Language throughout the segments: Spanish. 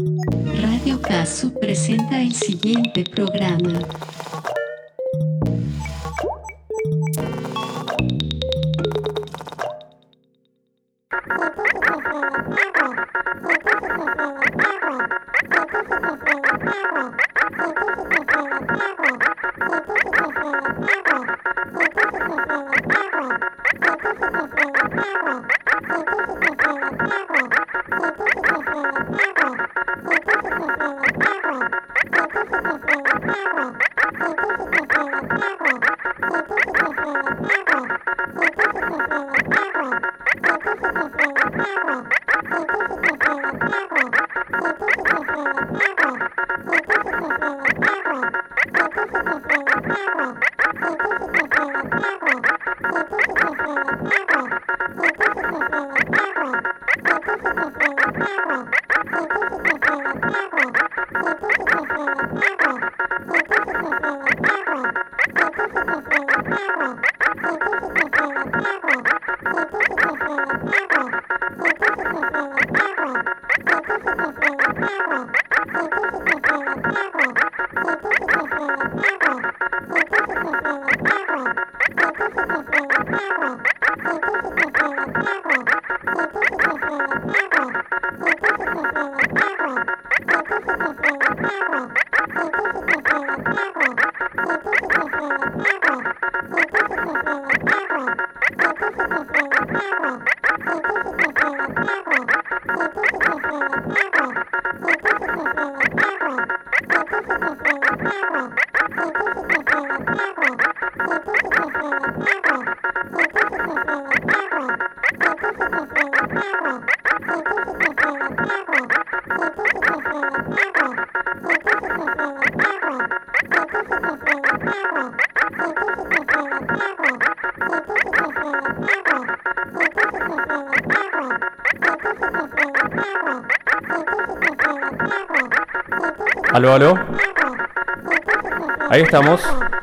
Radio Casu presenta el siguiente programa. Aló, aló. Ahí estamos.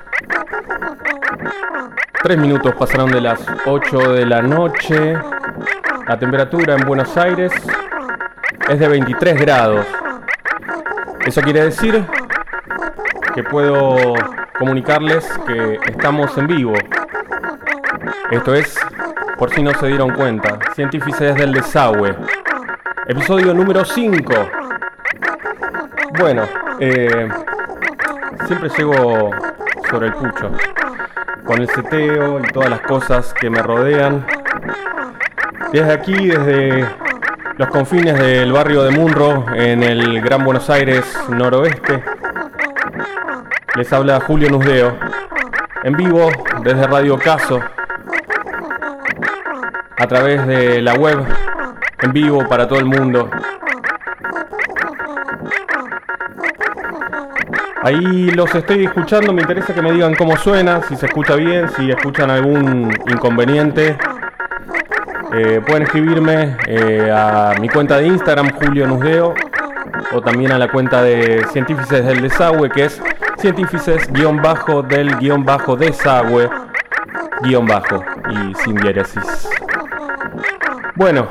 3 minutos pasaron de las 8 de la noche. La temperatura en Buenos Aires es de 23 grados. Eso quiere decir que puedo comunicarles que estamos en vivo. Esto es, por si no se dieron cuenta, Científices del Desagüe. Episodio número 5. Bueno, siempre llego sobre el pucho, con el seteo y todas las cosas que me rodean. Desde aquí, desde los confines del barrio de Munro, en el Gran Buenos Aires noroeste, les habla Julio Nusdeo, en vivo desde Radio Caso, a través de la web, en vivo para todo el mundo. Ahí los estoy escuchando, me interesa que me digan cómo suena, si se escucha bien, si escuchan algún inconveniente. Pueden escribirme a mi cuenta de Instagram, Julio Nusdeo, o también a la cuenta de Científices del Desagüe, que es Científices-del-desagüe, y sin diéresis. Bueno,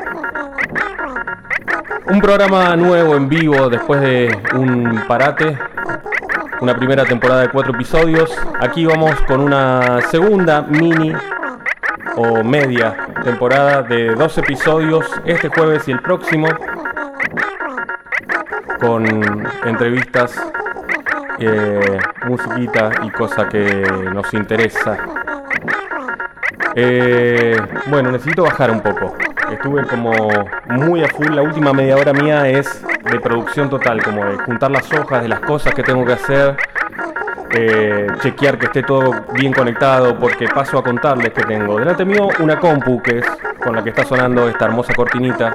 un programa nuevo en vivo después de un parate. Una primera temporada de 4 episodios. Aquí vamos con una segunda mini o media temporada de 2 episodios este jueves y el próximo, con entrevistas, musiquita y cosa que nos interesa. Bueno, necesito bajar un poco. Estuve como muy a full. La última media hora mía es de producción total, como de juntar las hojas de las cosas que tengo que hacer, chequear que esté todo bien conectado, porque paso a contarles que tengo delante mío una compu, que es con la que está sonando esta hermosa cortinita.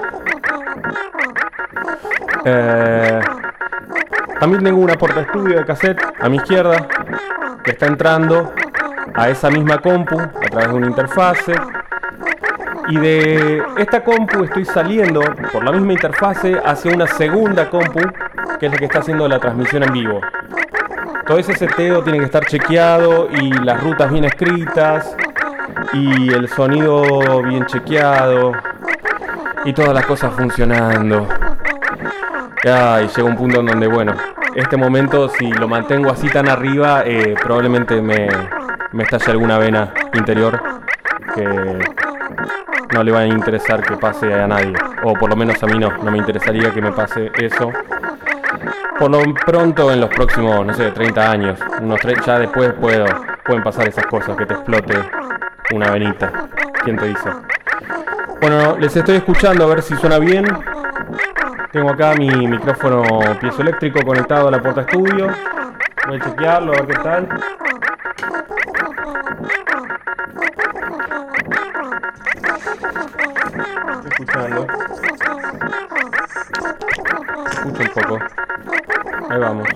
También tengo una portaestudio de cassette a mi izquierda, que está entrando a esa misma compu a través de una interfase. Y de esta compu estoy saliendo por la misma interfase hacia una segunda compu, que es la que está haciendo la transmisión en vivo. Todo ese seteo tiene que estar chequeado y las rutas bien escritas y el sonido bien chequeado y todas las cosas funcionando. Y llega un punto en donde, bueno, este momento, si lo mantengo así tan arriba, probablemente me estalle alguna vena interior que no le va a interesar que pase a nadie. O por lo menos a mí no me interesaría que me pase eso. Por lo pronto en los próximos, no sé, 30 años. Ya después pueden pasar esas cosas, que te explote una venita. ¿Quién te dice? Bueno, les estoy escuchando a ver si suena bien. Tengo acá mi micrófono piezoeléctrico conectado a la puerta estudio. Voy a chequearlo, a ver qué tal. Estoy escuchando. Escucho un poco. Ahí vamos.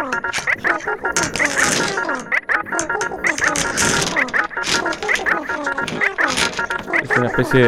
Es una especie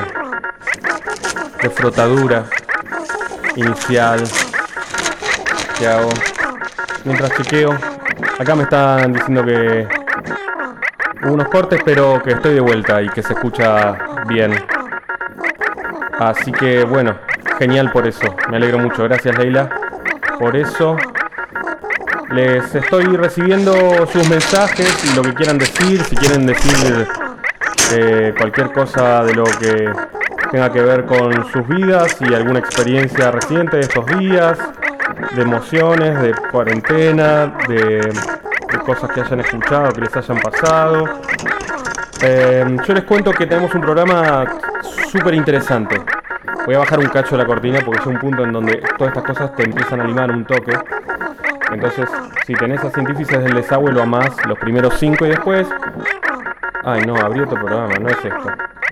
de frotadura inicial que hago mientras chequeo. Acá me están diciendo que hubo unos cortes, pero que estoy de vuelta y que se escucha bien. Así que bueno, genial por eso. Me alegro mucho. Gracias, Leila. Por eso les estoy recibiendo sus mensajes y lo que quieran decir. Si quieren decir cualquier cosa de lo que tenga que ver con sus vidas y alguna experiencia reciente de estos días, de emociones, de cuarentena, de cosas que hayan escuchado, que les hayan pasado. Yo les cuento que tenemos un programa súper interesante. Voy a bajar un cacho la cortina porque es un punto en donde todas estas cosas te empiezan a animar un toque. Entonces, si tenés a Científices del Desagüe, lo amás los primeros 5 y después... Ay, no, abrí otro programa, no es esto.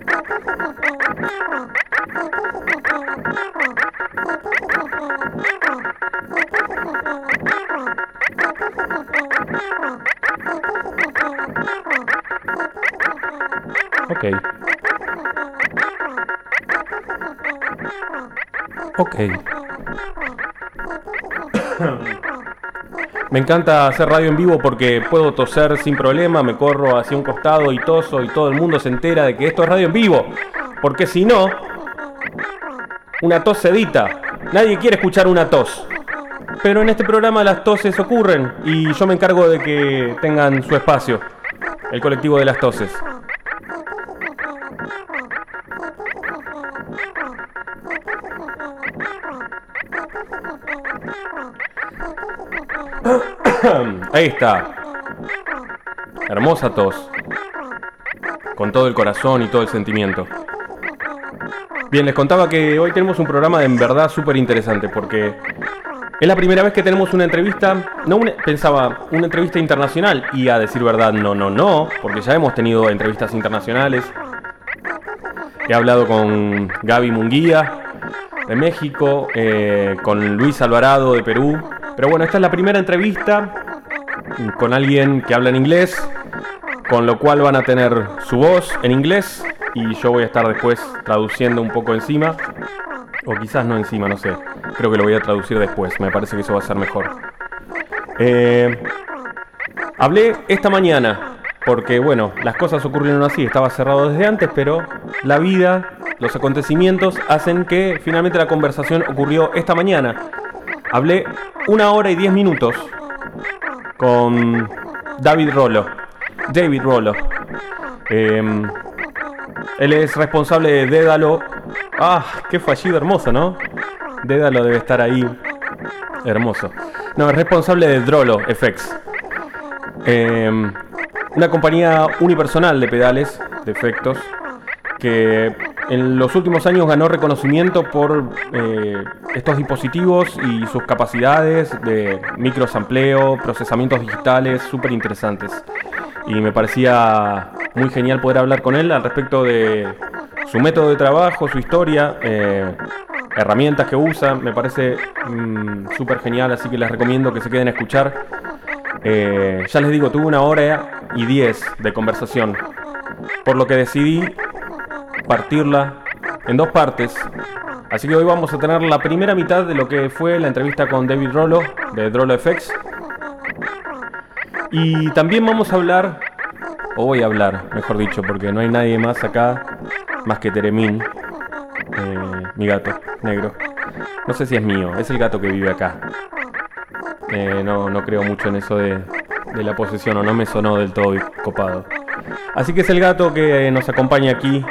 Ok. Me encanta hacer radio en vivo porque puedo toser sin problema, me corro hacia un costado y toso y todo el mundo se entera de que esto es radio en vivo. Porque si no, una tos se edita. Nadie quiere escuchar una tos. Pero en este programa las toses ocurren y yo me encargo de que tengan su espacio. El colectivo de las toses. Ahí está. Hermosa tos. Con todo el corazón y todo el sentimiento. Bien, les contaba que hoy tenemos un programa en verdad súper interesante porque es la primera vez que tenemos una entrevista. Pensaba una entrevista internacional y a decir verdad no, porque ya hemos tenido entrevistas internacionales. He hablado con Gaby Munguía de México, con Luis Alvarado de Perú. Pero bueno, esta es la primera entrevista con alguien que habla en inglés, con lo cual van a tener su voz en inglés y yo voy a estar después traduciendo un poco encima, o quizás no encima, no sé. Creo que lo voy a traducir después, me parece que eso va a ser mejor. Hablé esta mañana porque, bueno, las cosas ocurrieron así, estaba cerrado desde antes, pero la vida, los acontecimientos hacen que finalmente la conversación ocurrió esta mañana. Hablé 1 hora y 10 minutos con David Rollo. Él es responsable de Dédalo. Qué fallido, hermoso, ¿no? Dédalo debe estar ahí. Hermoso. No, es responsable de Drolo FX. Una compañía unipersonal de pedales, de efectos, que en los últimos años ganó reconocimiento por estos dispositivos y sus capacidades de microsampleo, procesamientos digitales súper interesantes. Y me parecía muy genial poder hablar con él al respecto de su método de trabajo, su historia, herramientas que usa. Me parece súper genial, así que les recomiendo que se queden a escuchar. Ya les digo, tuve 1 hora y 10 de conversación, por lo que decidí partirla en 2 partes. Así que hoy vamos a tener la primera mitad de lo que fue la entrevista con David Rollo de Drolo FX. Y también vamos a hablar, o voy a hablar, mejor dicho, porque no hay nadie más acá, más que Teremín, mi gato negro. No sé si es mío, es el gato que vive acá. No creo mucho en eso de la posesión, o no me sonó del todo copado. Así que es el gato que nos acompaña aquí.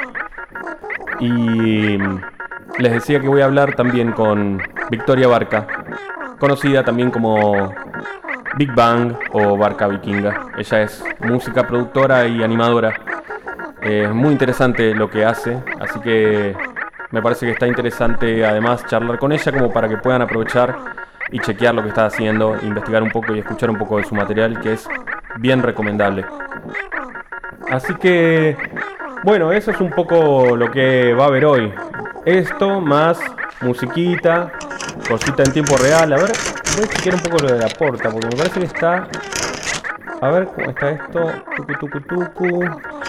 Y les decía que voy a hablar también con Victoria Barca, conocida también como Big Bang o Barca Vikinga. Ella es música, productora y animadora. Es muy interesante lo que hace, así que me parece que está interesante además charlar con ella como para que puedan aprovechar y chequear lo que está haciendo, investigar un poco y escuchar un poco de su material, que es bien recomendable. Así que, bueno, eso es un poco lo que va a haber hoy. Esto más musiquita, cosita en tiempo real. A ver, voy a chequear un poco lo de la porta, porque me parece que está... A ver, ¿cómo está esto? Tucu, tucu, tucu.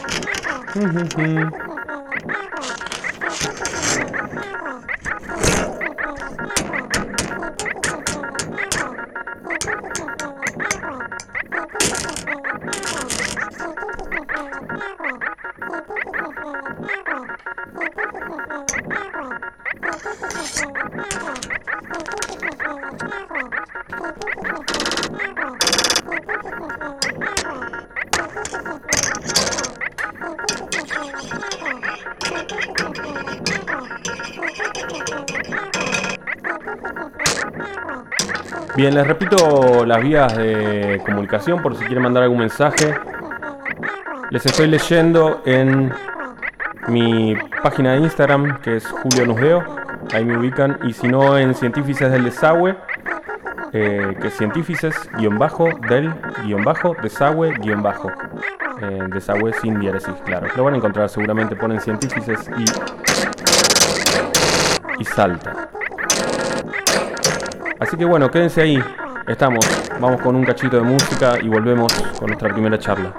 Bien, les repito las vías de comunicación por si quieren mandar algún mensaje. Les estoy leyendo en mi página de Instagram, que es Julio Nusdeo, ahí me ubican, y si no en Científices del Desagüe, que es Científices-del-desagüe-. Desagüe sin diéresis, claro. Lo van a encontrar seguramente, ponen Científices y salta. Así que bueno, quédense ahí. Vamos con un cachito de música y volvemos con nuestra primera charla.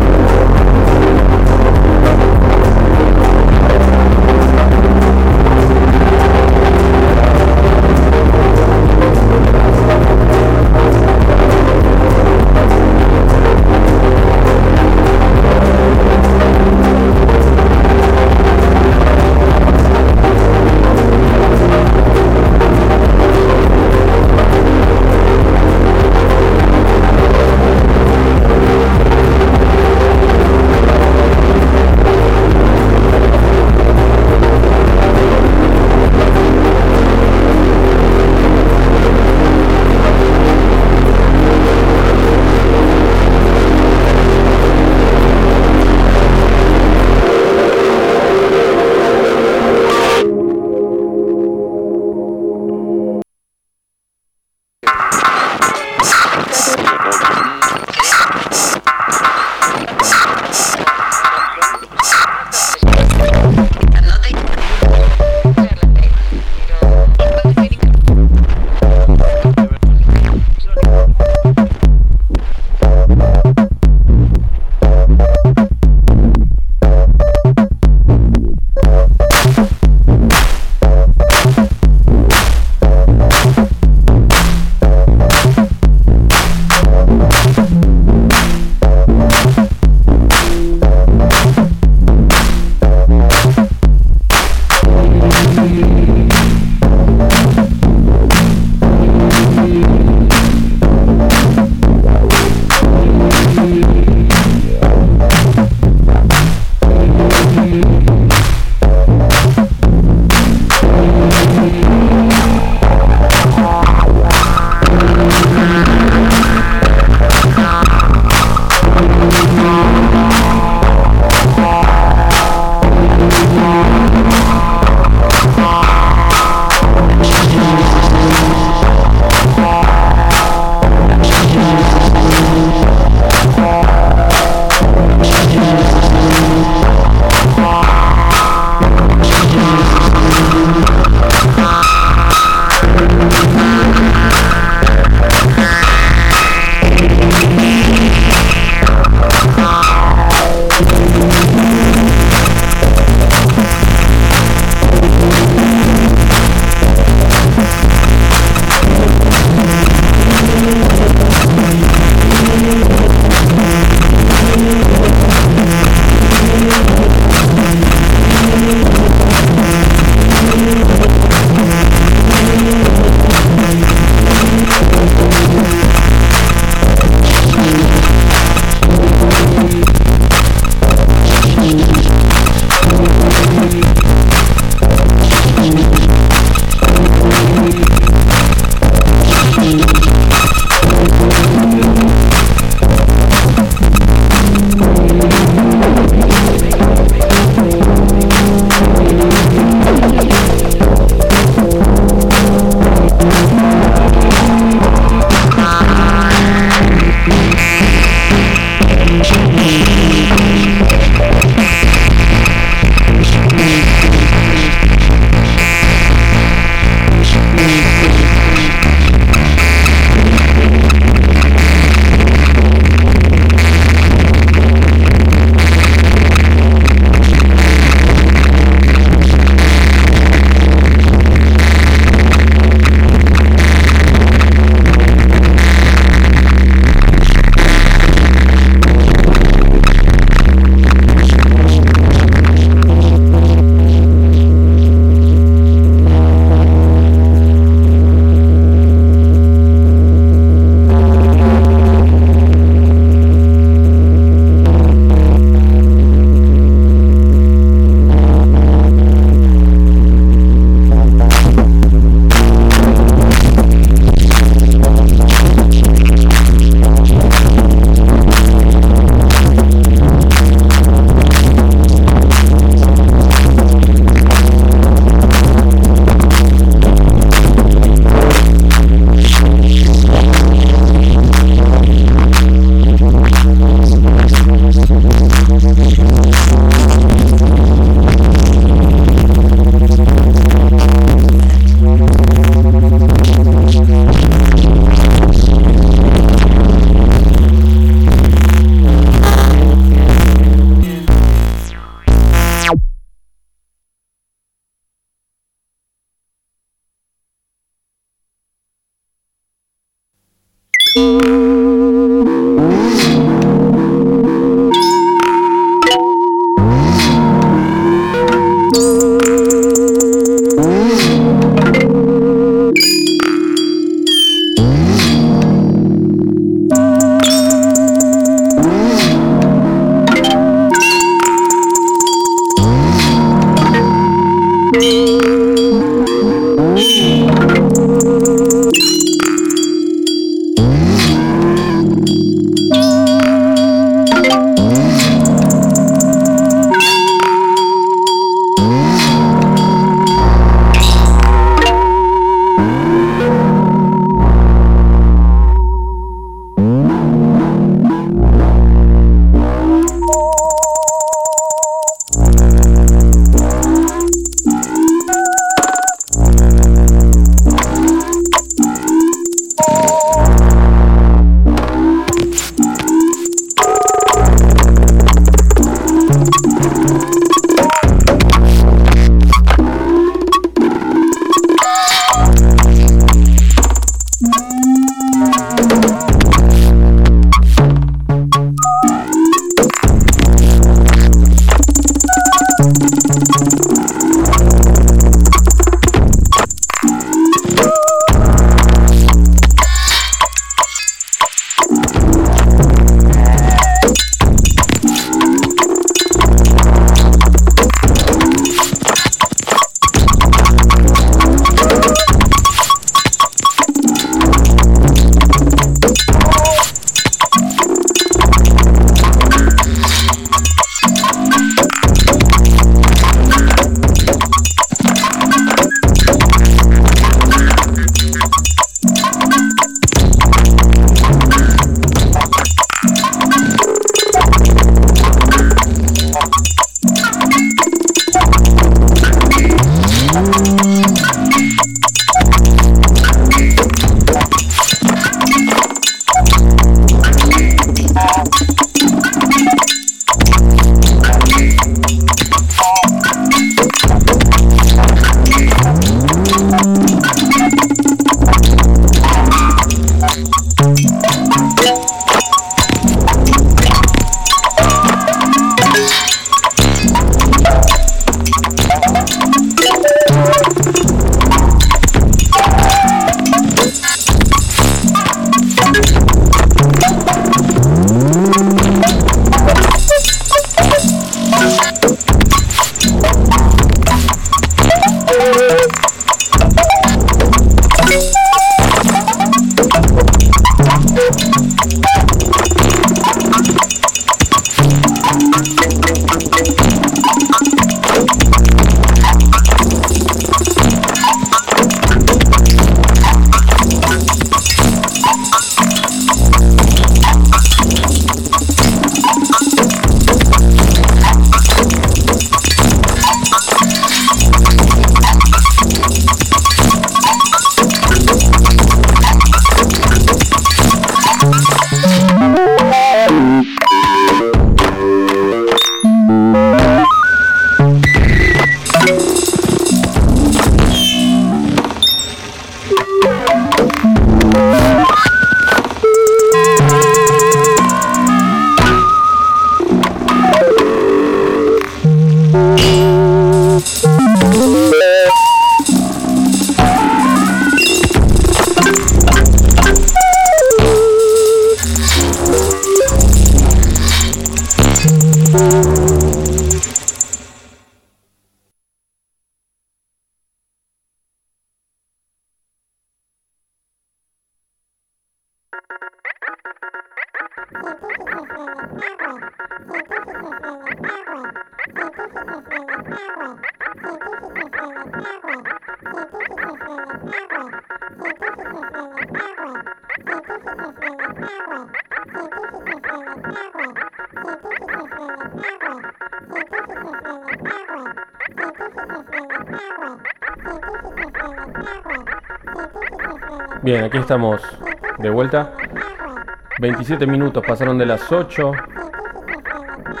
Bien, aquí estamos de vuelta. 27 minutos pasaron de las 8.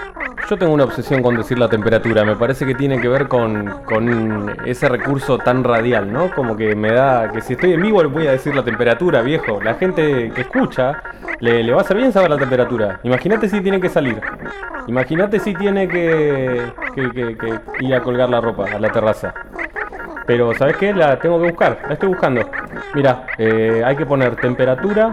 Yo tengo una obsesión con decir la temperatura. Me parece que tiene que ver con ese recurso tan radial, ¿no? Como que me da que si estoy en vivo le voy a decir la temperatura, viejo. La gente que escucha le va a hacer bien saber la temperatura. Imagínate si tiene que salir. Imagínate si tiene que ir a colgar la ropa a la terraza. Pero ¿sabes qué? La tengo que buscar. La estoy buscando. Mira, hay que poner temperatura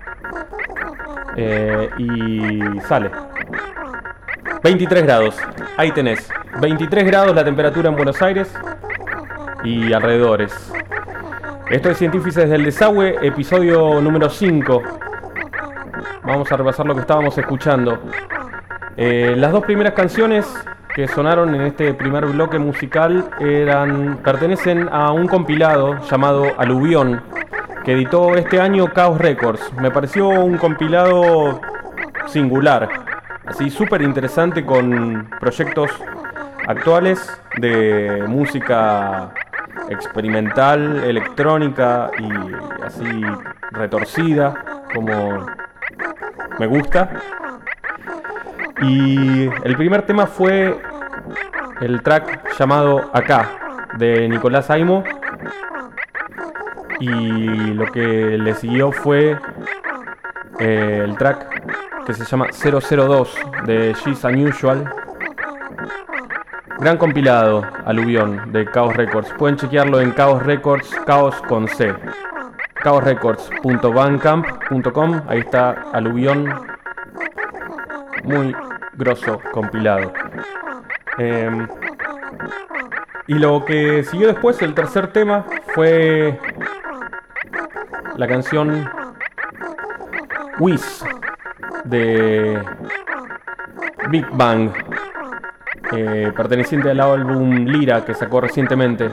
y sale. 23 grados, ahí tenés. 23 grados la temperatura en Buenos Aires y alrededores. Esto es Científices del Desagüe, episodio número 5. Vamos a repasar lo que estábamos escuchando. Las dos primeras canciones que sonaron en este primer bloque musical pertenecen a un compilado llamado Aluvión, que editó este año Chaos Records. Me pareció un compilado singular, así súper interesante, con proyectos actuales de música experimental, electrónica y así retorcida, como me gusta. Y el primer tema fue el track llamado Acá, de Nicolás Aimo. Y lo que le siguió fue el track que se llama 002 de She's Unusual. Gran compilado, Aluvión, de Chaos Records. Pueden chequearlo en Chaos Records, Chaos con C. chaosrecords.bandcamp.com. Ahí está Aluvión. Muy grosso compilado. Y lo que siguió después, el tercer tema, fue la canción Whiz de Big Bang, perteneciente al álbum Lira, que sacó recientemente.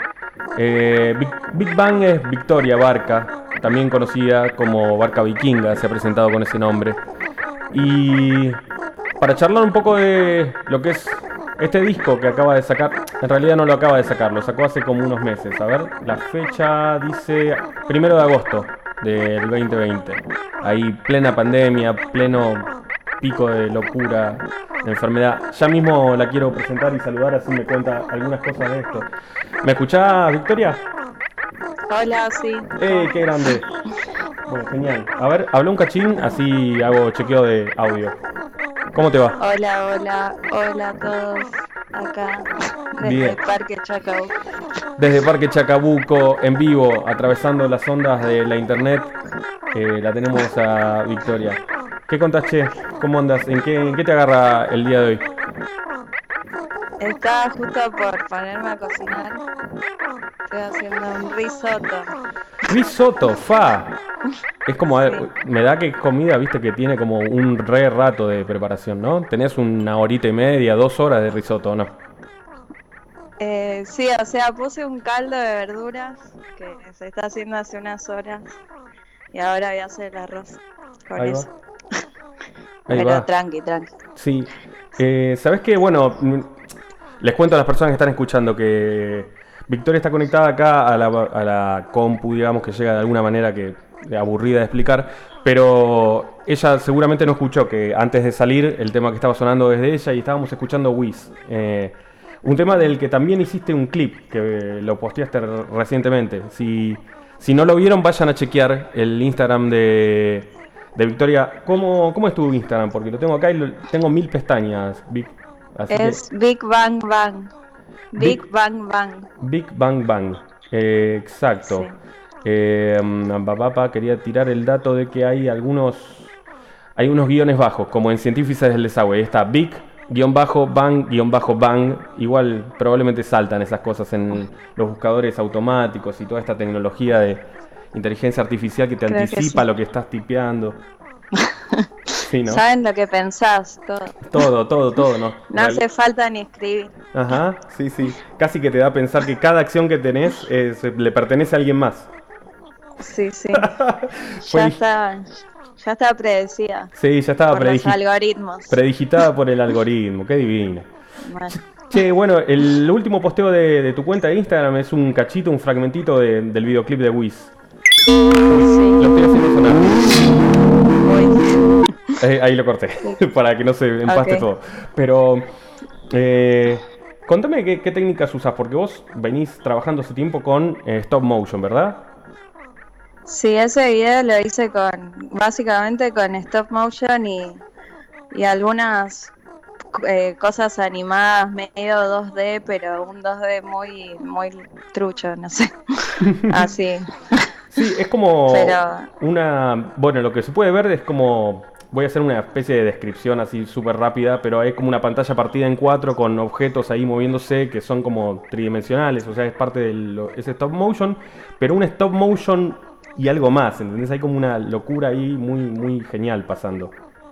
Big Bang es Victoria Barca, también conocida como Barca Vikinga, se ha presentado con ese nombre. Y para charlar un poco de lo que es este disco que acaba de sacar, en realidad no lo acaba de sacar, lo sacó hace como unos meses. A ver, la fecha dice 1 de agosto del 2020. Ahí plena pandemia, pleno pico de locura, de enfermedad. Ya mismo la quiero presentar y saludar, así me cuenta algunas cosas de esto. ¿Me escuchás, Victoria? Hola, sí. ¡Qué grande! Bueno, genial. A ver, habla un cachín, así hago chequeo de audio. ¿Cómo te va? Hola a todos. Acá, desde Parque Chacabuco. Desde Parque Chacabuco, en vivo, atravesando las ondas de la internet, la tenemos a Victoria. ¿Qué contás, che? ¿Cómo andas? ¿En qué te agarra el día de hoy? Estaba justo por ponerme a cocinar. Estoy haciendo un risotto. Risotto, fa. Es como, sí. Me da que es comida, viste, que tiene como un re rato de preparación, ¿no? Tenés 1 horita y media, 2 horas de risotto, ¿no? Sí, o sea, puse un caldo de verduras que se está haciendo hace unas horas. Y ahora voy a hacer el arroz con Ahí eso. Ahí Pero va. tranqui. Sí. ¿Sabés qué? Bueno, les cuento a las personas que están escuchando que Victoria está conectada acá a la compu, digamos, que llega de alguna manera que aburrida de explicar, pero ella seguramente no escuchó que antes de salir el tema que estaba sonando es de ella y estábamos escuchando Whiz, un tema del que también hiciste un clip que lo posteaste recientemente. Si no lo vieron, vayan a chequear el Instagram de Victoria. ¿Cómo es tu Instagram? Porque lo tengo acá y tengo 1000 pestañas, Vic. Es Big Bang Bang. Big Bang Bang. Big Bang Bang. Exacto. Sí. Quería tirar el dato de que hay unos guiones bajos, como en Científices del Desagüe. Ahí está Big-Bang-Bang. Igual probablemente saltan esas cosas en los buscadores automáticos y toda esta tecnología de inteligencia artificial que te anticipa lo que estás tipeando. Sí, ¿no? Saben lo que pensás, todo. Todo, ¿no? No hace falta ni escribir. Ajá, sí. Casi que te da a pensar que cada acción que tenés le pertenece a alguien más. Sí. Ya está predecida. Sí, ya estaba por los algoritmos. Predigitada por el algoritmo, qué divino. Bueno. Che, bueno, el último posteo de tu cuenta de Instagram es un cachito, un fragmentito del videoclip de Whiz. Sí. Lo estoy haciendo sonar. Ahí lo corté, para que no se empaste Ok. todo. Pero, contame qué técnicas usas, porque vos venís trabajando hace tiempo con stop motion, ¿verdad? Sí, ese video lo hice básicamente con stop motion y algunas cosas animadas medio 2D, pero un 2D muy, muy trucho, no sé. Así. Sí, es como Pero bueno, lo que se puede ver es como, voy a hacer una especie de descripción así súper rápida, pero es como una pantalla partida en cuatro con objetos ahí moviéndose que son como tridimensionales, o sea, es parte es stop motion, pero un stop motion y algo más, ¿entendés? Hay como una locura ahí muy, muy genial pasando.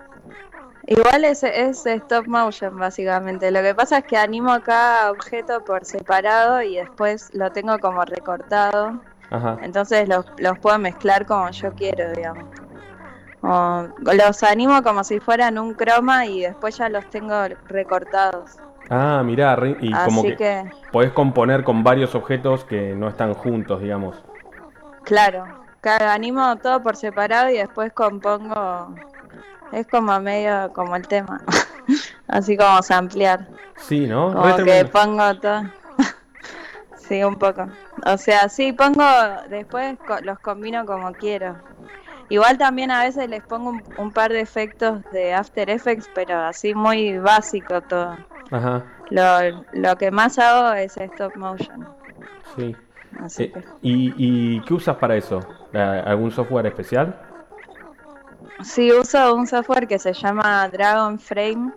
igual es stop motion, básicamente. Lo que pasa es que animo cada objeto por separado y después lo tengo como recortado. Ajá. Entonces los puedo mezclar como yo quiero, digamos. O los animo como si fueran un croma y después ya los tengo recortados. Ah, mirá, y como Así que que, podés componer con varios objetos que no están juntos, digamos. claro, animo todo por separado y después compongo. Es como medio como el tema. Así como samplear. Sí, ¿no? Como Re que tremendo. pongo todo. Sí, un poco. O sea, sí, después los combino como quiero. Igual también a veces les pongo un par de efectos de After Effects, pero así muy básico todo. Ajá, Lo que más hago es stop motion. sí. Así que ¿Y qué usas para eso? ¿Algún software especial? sí, uso un software que se llama Dragon Frame,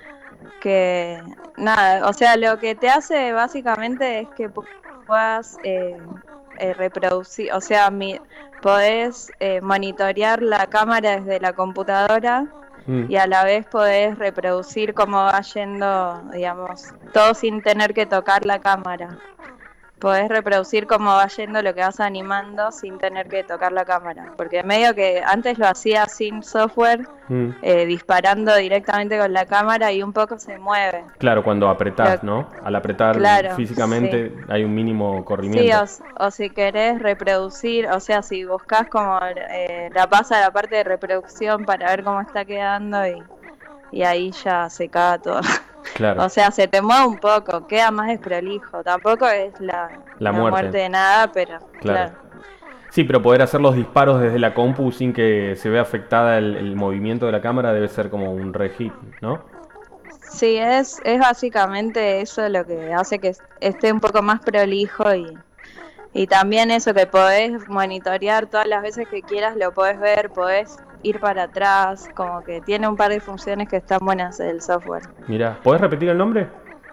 que nada, o sea, lo que te hace básicamente es que puedas reproducir, o sea, podés monitorear la cámara desde la computadora Mm, y a la vez podés reproducir cómo va yendo, digamos, todo sin tener que tocar la cámara. Podés reproducir cómo va yendo lo que vas animando sin tener que tocar la cámara. Porque medio que antes lo hacía sin software, mm. disparando directamente con la cámara y un poco se mueve. Claro, cuando apretás, Lo- ¿no? Al apretar claro, sí. físicamente hay un mínimo Sí, corrimiento. o si querés reproducir, o sea, si buscas como la pasa a la parte de reproducción para ver cómo está quedando y ahí ya se caga todo. Claro, O sea, se te mueve un poco, queda más desprolijo. Tampoco es la la muerte muerte, de nada, pero claro. claro. Sí, pero poder hacer los disparos desde la compu sin que se vea afectada el movimiento de la cámara debe ser como un re hit, ¿no? Sí, es básicamente eso lo que hace que esté un poco más prolijo y también eso que podés monitorear todas las veces que quieras, lo podés ver, podés ir para atrás, como que tiene un par de funciones que están buenas el software. Mirá, ¿podés repetir el nombre?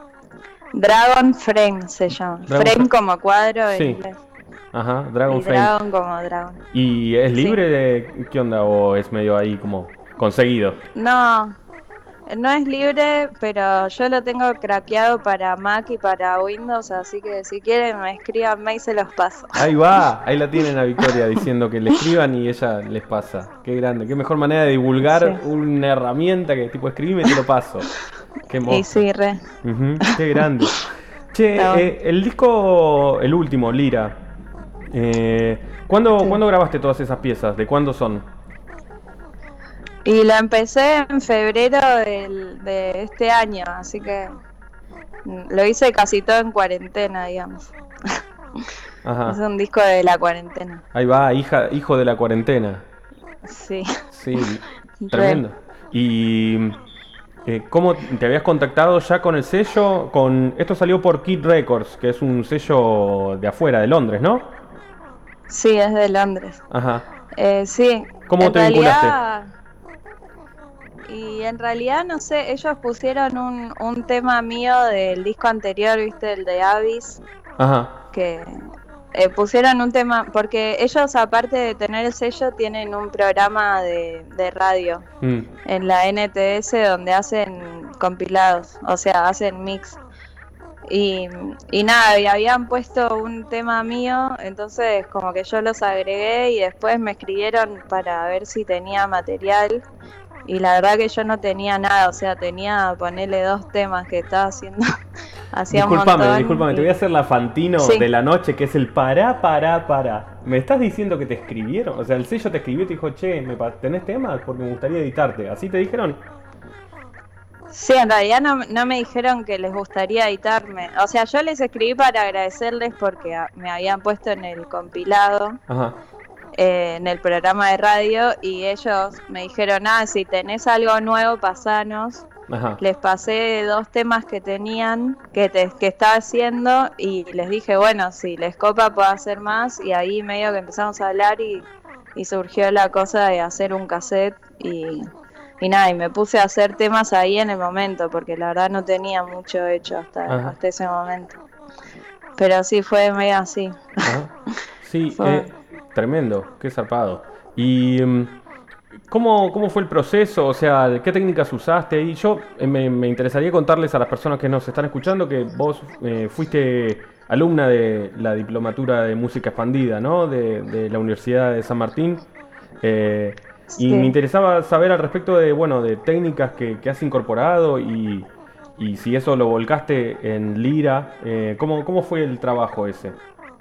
Dragon Frame se llama. Dragon Frame Frame. como cuadro en Sí. inglés. Ajá, Dragon Y Frame. Dragon como dragón. ¿Y es Sí. libre de qué onda o es medio ahí como conseguido? No, no es libre, pero yo lo tengo craqueado para Mac y para Windows, así que si quieren me escríbanme y se los paso. Ahí va, ahí la tienen a Victoria diciendo que le escriban y ella les pasa. Qué grande, qué mejor manera de divulgar Sí. una herramienta que tipo escribime y te lo paso. Qué Y monstruo. sí, re. Ujú, qué grande. Che, Está bueno. el disco, el último, Lira. ¿Cuándo, Sí. ¿cuándo grabaste todas esas piezas? ¿De cuándo son? Y lo empecé en febrero de este año, así que lo hice casi todo en cuarentena, digamos. Es Ajá. un disco de la cuarentena. Ahí va, hijo de la cuarentena. Sí. Sí, Re. tremendo. ¿Y cómo te habías contactado ya con el sello? Esto salió por Kid Records, que es un sello de afuera, de Londres, ¿no? Sí, es de Londres. Ajá. Sí. ¿Cómo en te vinculaste? Y en realidad, no sé, ellos pusieron un tema mío del disco anterior, ¿viste? El de Abyss, Ajá. que pusieron un tema, porque ellos aparte de tener el sello tienen un programa de radio Mm, en la NTS donde hacen compilados, o sea, hacen mix. Y nada, y habían puesto un tema mío, entonces como que yo los agregué y después me escribieron para ver si tenía material y la verdad que yo no tenía nada, o sea, tenía, ponerle 2 temas que estaba haciendo hacía un montón. Discúlpame, te voy a hacer la Fantino Sí. de la noche, que es el pará. ¿Me estás diciendo que te escribieron? O sea, el sello te escribió y te dijo, che, ¿tenés temas? Porque me gustaría editarte. ¿Así te dijeron? Sí, en realidad no me dijeron que les gustaría editarme. O sea, yo les escribí para agradecerles porque me habían puesto en el compilado, Ajá. en el programa de radio, y ellos me dijeron, si tenés algo nuevo, pasanos. Ajá. Les pasé 2 temas que tenían, que estaba haciendo, y les dije, bueno, si les copa puedo hacer más, y ahí medio que empezamos a hablar y surgió la cosa de hacer un cassette, y nada, y me puse a hacer temas ahí en el momento, porque la verdad no tenía mucho hecho hasta ese momento. Pero sí, fue medio así. Ajá. Sí, Fue- tremendo, qué zarpado. ¿Y cómo fue el proceso? O sea, ¿qué técnicas usaste ahí? Yo me interesaría contarles a las personas que nos están escuchando que vos fuiste alumna de la Diplomatura de Música Expandida, ¿no? De la Universidad de San Martín. Y Sí. me interesaba saber al respecto de técnicas que has incorporado y si eso lo volcaste en Lira. ¿Cómo fue el trabajo ese?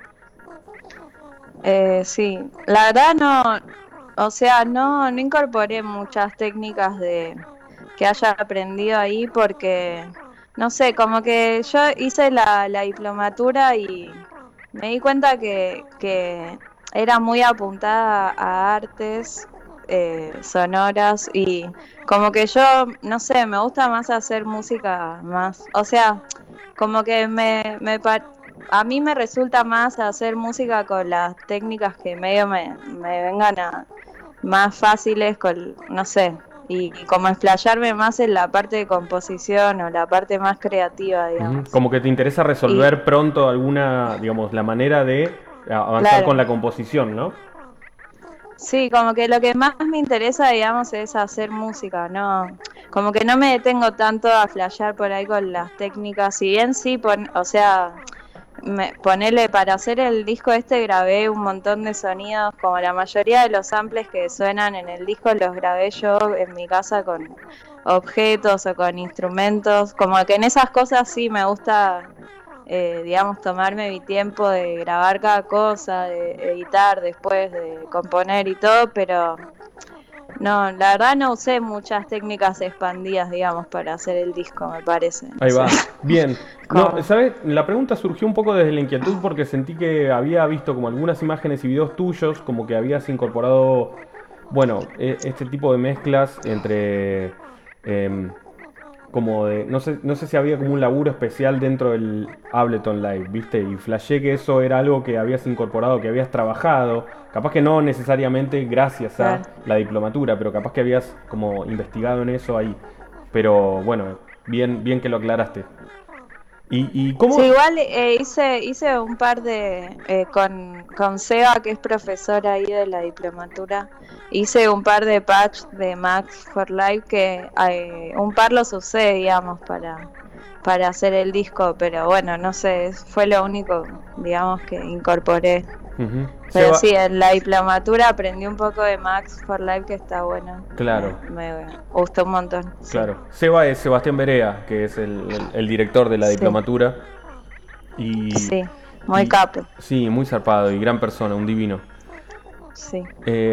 Sí, la verdad o sea, no incorporé muchas técnicas que haya aprendido ahí porque, no sé, como que yo hice la diplomatura y me di cuenta que era muy apuntada a artes sonoras, y como que yo, no sé, me gusta más hacer música más, o sea, como que a mí me resulta más hacer música con las técnicas que medio me vengan más fáciles, no sé, y como explayarme más en la parte de composición o la parte más creativa, digamos. Como que te interesa resolver pronto alguna, digamos, la manera de avanzar Claro. con la composición, ¿no? Sí, como que lo que más me interesa, digamos, es hacer música, ¿no? Como que no me detengo tanto a flashear por ahí con las técnicas, si bien sí, o sea, ponele, para hacer el disco grabé un montón de sonidos, como la mayoría de los samples que suenan en el disco los grabé yo en mi casa con objetos o con instrumentos, como que en esas cosas sí me gusta, digamos, tomarme mi tiempo de grabar cada cosa, de editar después, de componer y todo, pero no, la verdad no usé muchas técnicas expandidas, digamos, para hacer el disco, me parece. No Ahí va, sé. bien. ¿Cómo? No, ¿sabes? La pregunta surgió un poco desde la inquietud porque sentí que había visto como algunas imágenes y videos tuyos, como que habías incorporado, este tipo de mezclas entre, como de, no sé si había como un laburo especial dentro del Ableton Live, ¿viste? Y flashé que eso era algo que habías incorporado, que habías trabajado, capaz que no necesariamente gracias a Claro. la diplomatura, pero capaz que habías como investigado en eso ahí. Pero bueno, bien que lo aclaraste. ¿Y cómo? Sí, igual hice un par con Seba, que es profesor ahí de la diplomatura, hice un par de patch de Max for Life que un par los usé, digamos, para hacer el disco, pero bueno, no sé, fue lo único, digamos, que incorporé. Ujú. Pero Seba- sí, en la diplomatura aprendí un poco de Max for Life, que está bueno. Claro. Me gustó un montón. Sí. Claro. Seba es Sebastián Berea, que es el director de la Sí. diplomatura. Y, Sí, muy y- capo. Sí, muy zarpado y gran persona, un divino. Sí.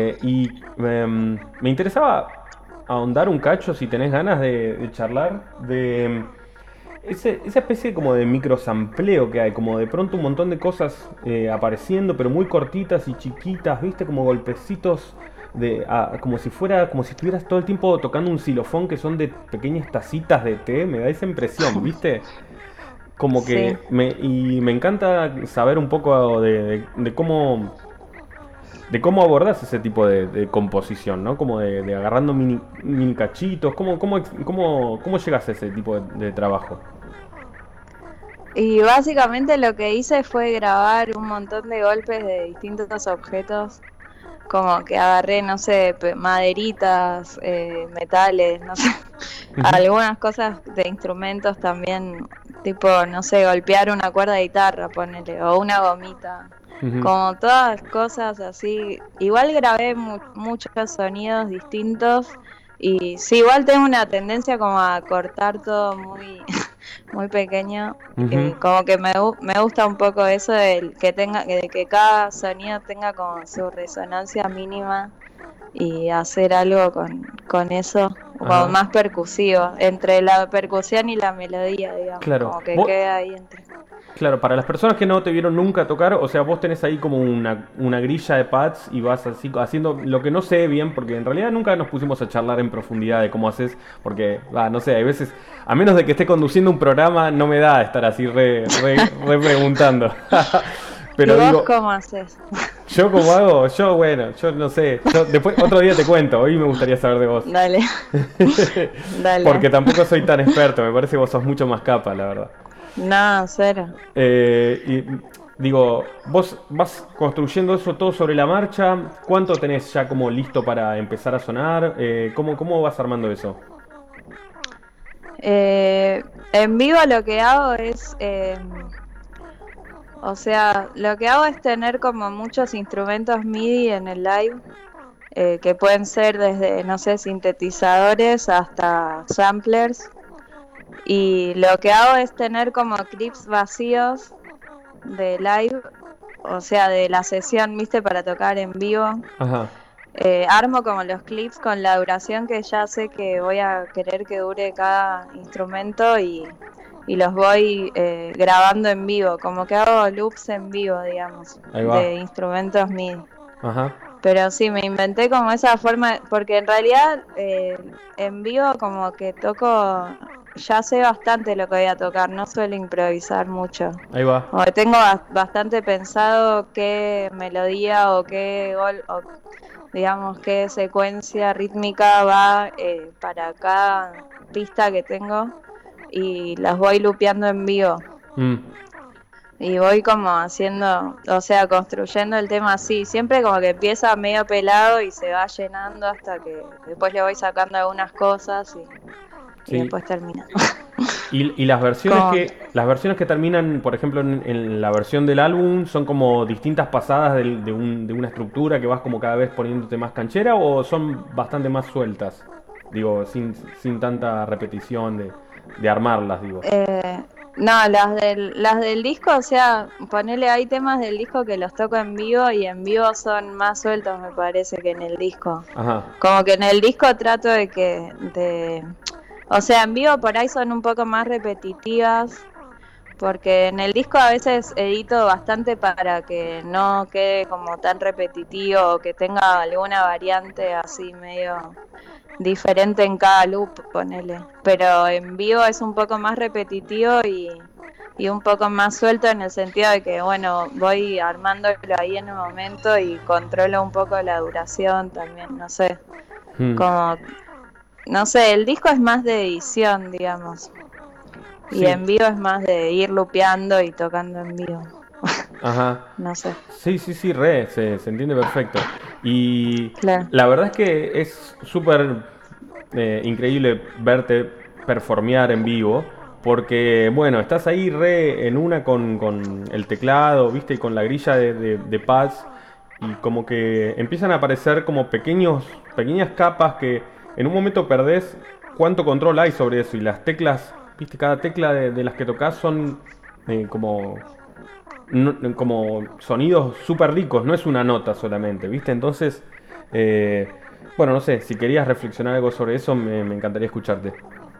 Me interesaba ahondar un cacho, si tenés ganas de charlar, de esa especie como de microsampleo que hay, como de pronto un montón de cosas apareciendo, pero muy cortitas y chiquitas, ¿viste? Como golpecitos como si estuvieras todo el tiempo tocando un xilofón, que son de pequeñas tacitas de té, me da esa impresión, ¿viste? Como que Sí. me encanta saber un poco de cómo abordás ese tipo de composición, ¿no? Como de agarrando mini cachitos. ¿Cómo llegas a ese tipo de trabajo? Y básicamente lo que hice fue grabar un montón de golpes de distintos objetos, como que agarré, no sé, maderitas, metales, no sé, algunas cosas de instrumentos también, tipo, no sé, golpear una cuerda de guitarra, ponele, o una gomita, Ujú. como todas cosas así. Igual grabé muchos sonidos distintos, Y sí, igual tengo una tendencia como a cortar todo muy, muy pequeño. Ujú. Como que me gusta un poco eso de que cada sonido tenga como su resonancia mínima y hacer algo con eso, como Ajá. más percusivo, entre la percusión y la melodía, digamos, Claro. como que queda ahí entre. Claro, para las personas que no te vieron nunca tocar, o sea, vos tenés ahí como una grilla de pads y vas así haciendo lo que no sé bien, porque en realidad nunca nos pusimos a charlar en profundidad de cómo haces, porque, no sé, hay veces, a menos de que esté conduciendo un programa, no me da estar así re preguntando. ¿Y Pero vos digo, cómo haces? yo como hago, bueno, yo no sé, yo después otro día te cuento, hoy me gustaría saber de vos. Dale, dale. Porque tampoco soy tan experto, me parece que vos sos mucho más capa, la verdad. No, cero. Y digo, vos vas construyendo eso todo sobre la marcha. ¿Cuánto tenés ya como listo para empezar a sonar? ¿Cómo vas armando eso? En vivo lo que hago es, o sea, lo que hago es tener como muchos instrumentos MIDI en el live, que pueden ser desde, no sé, sintetizadores hasta samplers. Y lo que hago es tener como clips vacíos de live, o sea, de la sesión, viste, para tocar en vivo. Ajá. Armo como los clips con la duración que ya sé que voy a querer que dure cada instrumento y los voy grabando en vivo, como que hago loops en vivo, digamos, Ahí de va. instrumentos MIDI. Ajá. Pero sí, me inventé como esa forma, porque en realidad en vivo como que toco, ya sé bastante lo que voy a tocar, no suelo improvisar mucho. Ahí va. Como que tengo bastante pensado qué melodía o qué gol, o digamos qué secuencia rítmica va para cada pista que tengo y las voy lupeando en vivo. Mm. Y voy como haciendo, o sea, construyendo el tema así, siempre como que empieza medio pelado y se va llenando hasta que después le voy sacando algunas cosas y Sí. después termina. Y las versiones Como- que terminan, por ejemplo, en la versión del álbum, son como distintas pasadas de una estructura que vas como cada vez poniéndote más canchera o son bastante más sueltas, digo, sin tanta repetición de armarlas, digo. no, las del disco, o sea, ponele, hay temas del disco que los toco en vivo y en vivo son más sueltos, me parece, que en el disco. Ajá. Como que en el disco trato o sea, en vivo por ahí son un poco más repetitivas, porque en el disco a veces edito bastante para que no quede como tan repetitivo o que tenga alguna variante así medio diferente en cada loop, ponele. Pero en vivo es un poco más repetitivo y un poco más suelto en el sentido de que, bueno, voy armándolo ahí en un momento y controlo un poco la duración también, no sé. Mm. Como, no sé, el disco es más de edición, digamos. Y Sí. en vivo es más de ir lupeando y tocando en vivo. Ajá. No sé, Sí, se entiende perfecto. Y claro. la verdad es que es súper increíble verte performear en vivo, porque, bueno, estás ahí re en una con el teclado, ¿viste? Y con la grilla de pads, y como que empiezan a aparecer como pequeñas capas que en un momento perdés cuánto control hay sobre eso, y las teclas, ¿viste? Cada tecla de las que tocas son como como sonidos súper ricos, no es una nota solamente, ¿viste? Entonces, bueno, no sé, si querías reflexionar algo sobre eso, me encantaría escucharte.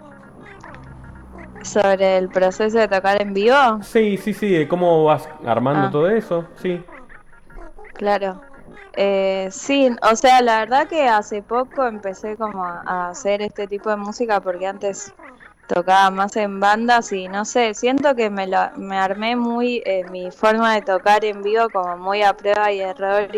Sobre el proceso de tocar en vivo, Sí, ¿cómo vas armando ah, todo eso? Sí. claro. Sí, o sea, la verdad que hace poco empecé como a hacer este tipo de música porque antes tocaba más en bandas y no sé, siento que me armé muy mi forma de tocar en vivo como muy a prueba y error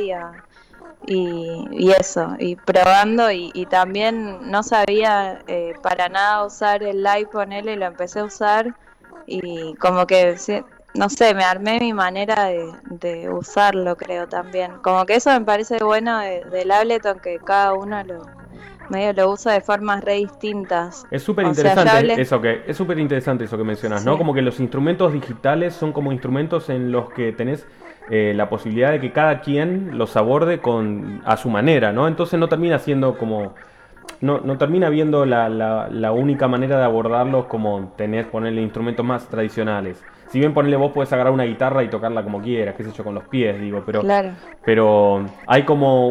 y eso, y probando y también no sabía para nada usar el live, ponele, y lo empecé a usar y como que, no sé, me armé mi manera de usarlo, creo también. Como que eso me parece bueno del Ableton, que cada uno medio lo usa de formas re distintas. Es súper O sea, interesante es súper interesante eso que mencionas, ¿no? Sí. Como que los instrumentos digitales son como instrumentos en los que tenés la posibilidad de que cada quien los aborde a su manera, ¿no? Entonces no termina siendo como no termina viendo la única manera de abordarlos como ponerle instrumentos más tradicionales. Si bien ponerle vos podés agarrar una guitarra y tocarla como quieras, qué sé yo, con los pies, digo, Claro. pero hay como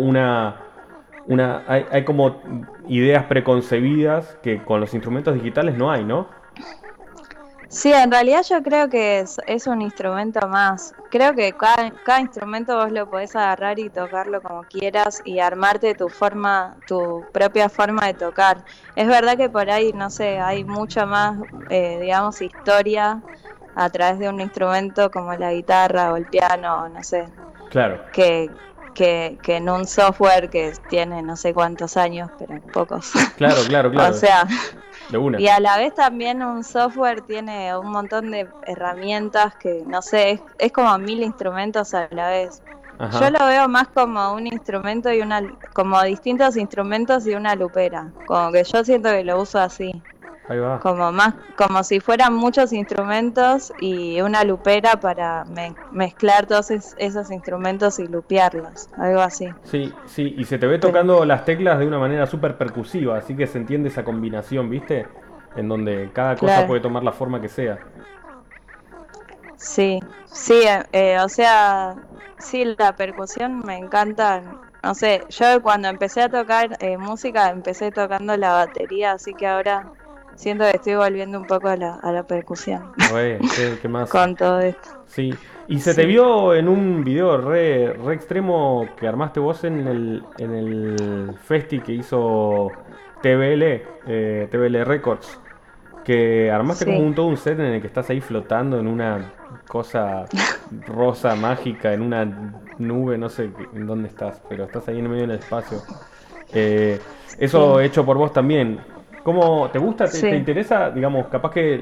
hay como ideas preconcebidas que con los instrumentos digitales no hay, ¿no? Sí, en realidad yo creo que es un instrumento más. Creo que cada instrumento vos lo podés agarrar y tocarlo como quieras y armarte tu propia forma de tocar. Es verdad que por ahí, no sé, hay mucha más, digamos, historia a través de un instrumento como la guitarra o el piano, o no sé, Claro, que, que en un software que tiene no sé cuántos años, pero pocos. claro, claro, O claro, sea, de una. y a la vez también un software tiene un montón de herramientas que, no sé, es como 1000 instrumentos a la vez. Yo Ajá, lo veo más como un instrumento como distintos instrumentos y una lupera. Como que yo siento que lo uso así. ahí va. Como si fueran muchos instrumentos y una lupera para mezclar todos esos instrumentos y lupearlos. Algo así. Sí, sí, y se te ve Pero tocando las teclas de una manera súper percusiva, así que se entiende esa combinación, ¿viste? En donde cada cosa claro. puede tomar la forma que sea. Sí, sí, o sea, sí, la percusión me encanta. No sé, yo cuando empecé a tocar música, empecé tocando la batería, así que ahora siento que estoy volviendo un poco a la percusión ¿Qué más? con todo esto. Sí, y se te Sí, vio en un video re extremo que armaste vos en el festi que hizo TBL, TBL Records, que armaste como sí. todo un set en el que estás ahí flotando en una cosa rosa mágica, en una nube, no sé en dónde estás, pero estás ahí en medio del espacio. Eh, Eso Sí, hecho por vos también. ¿Cómo te gusta? ¿Te sí. interesa? Digamos, capaz que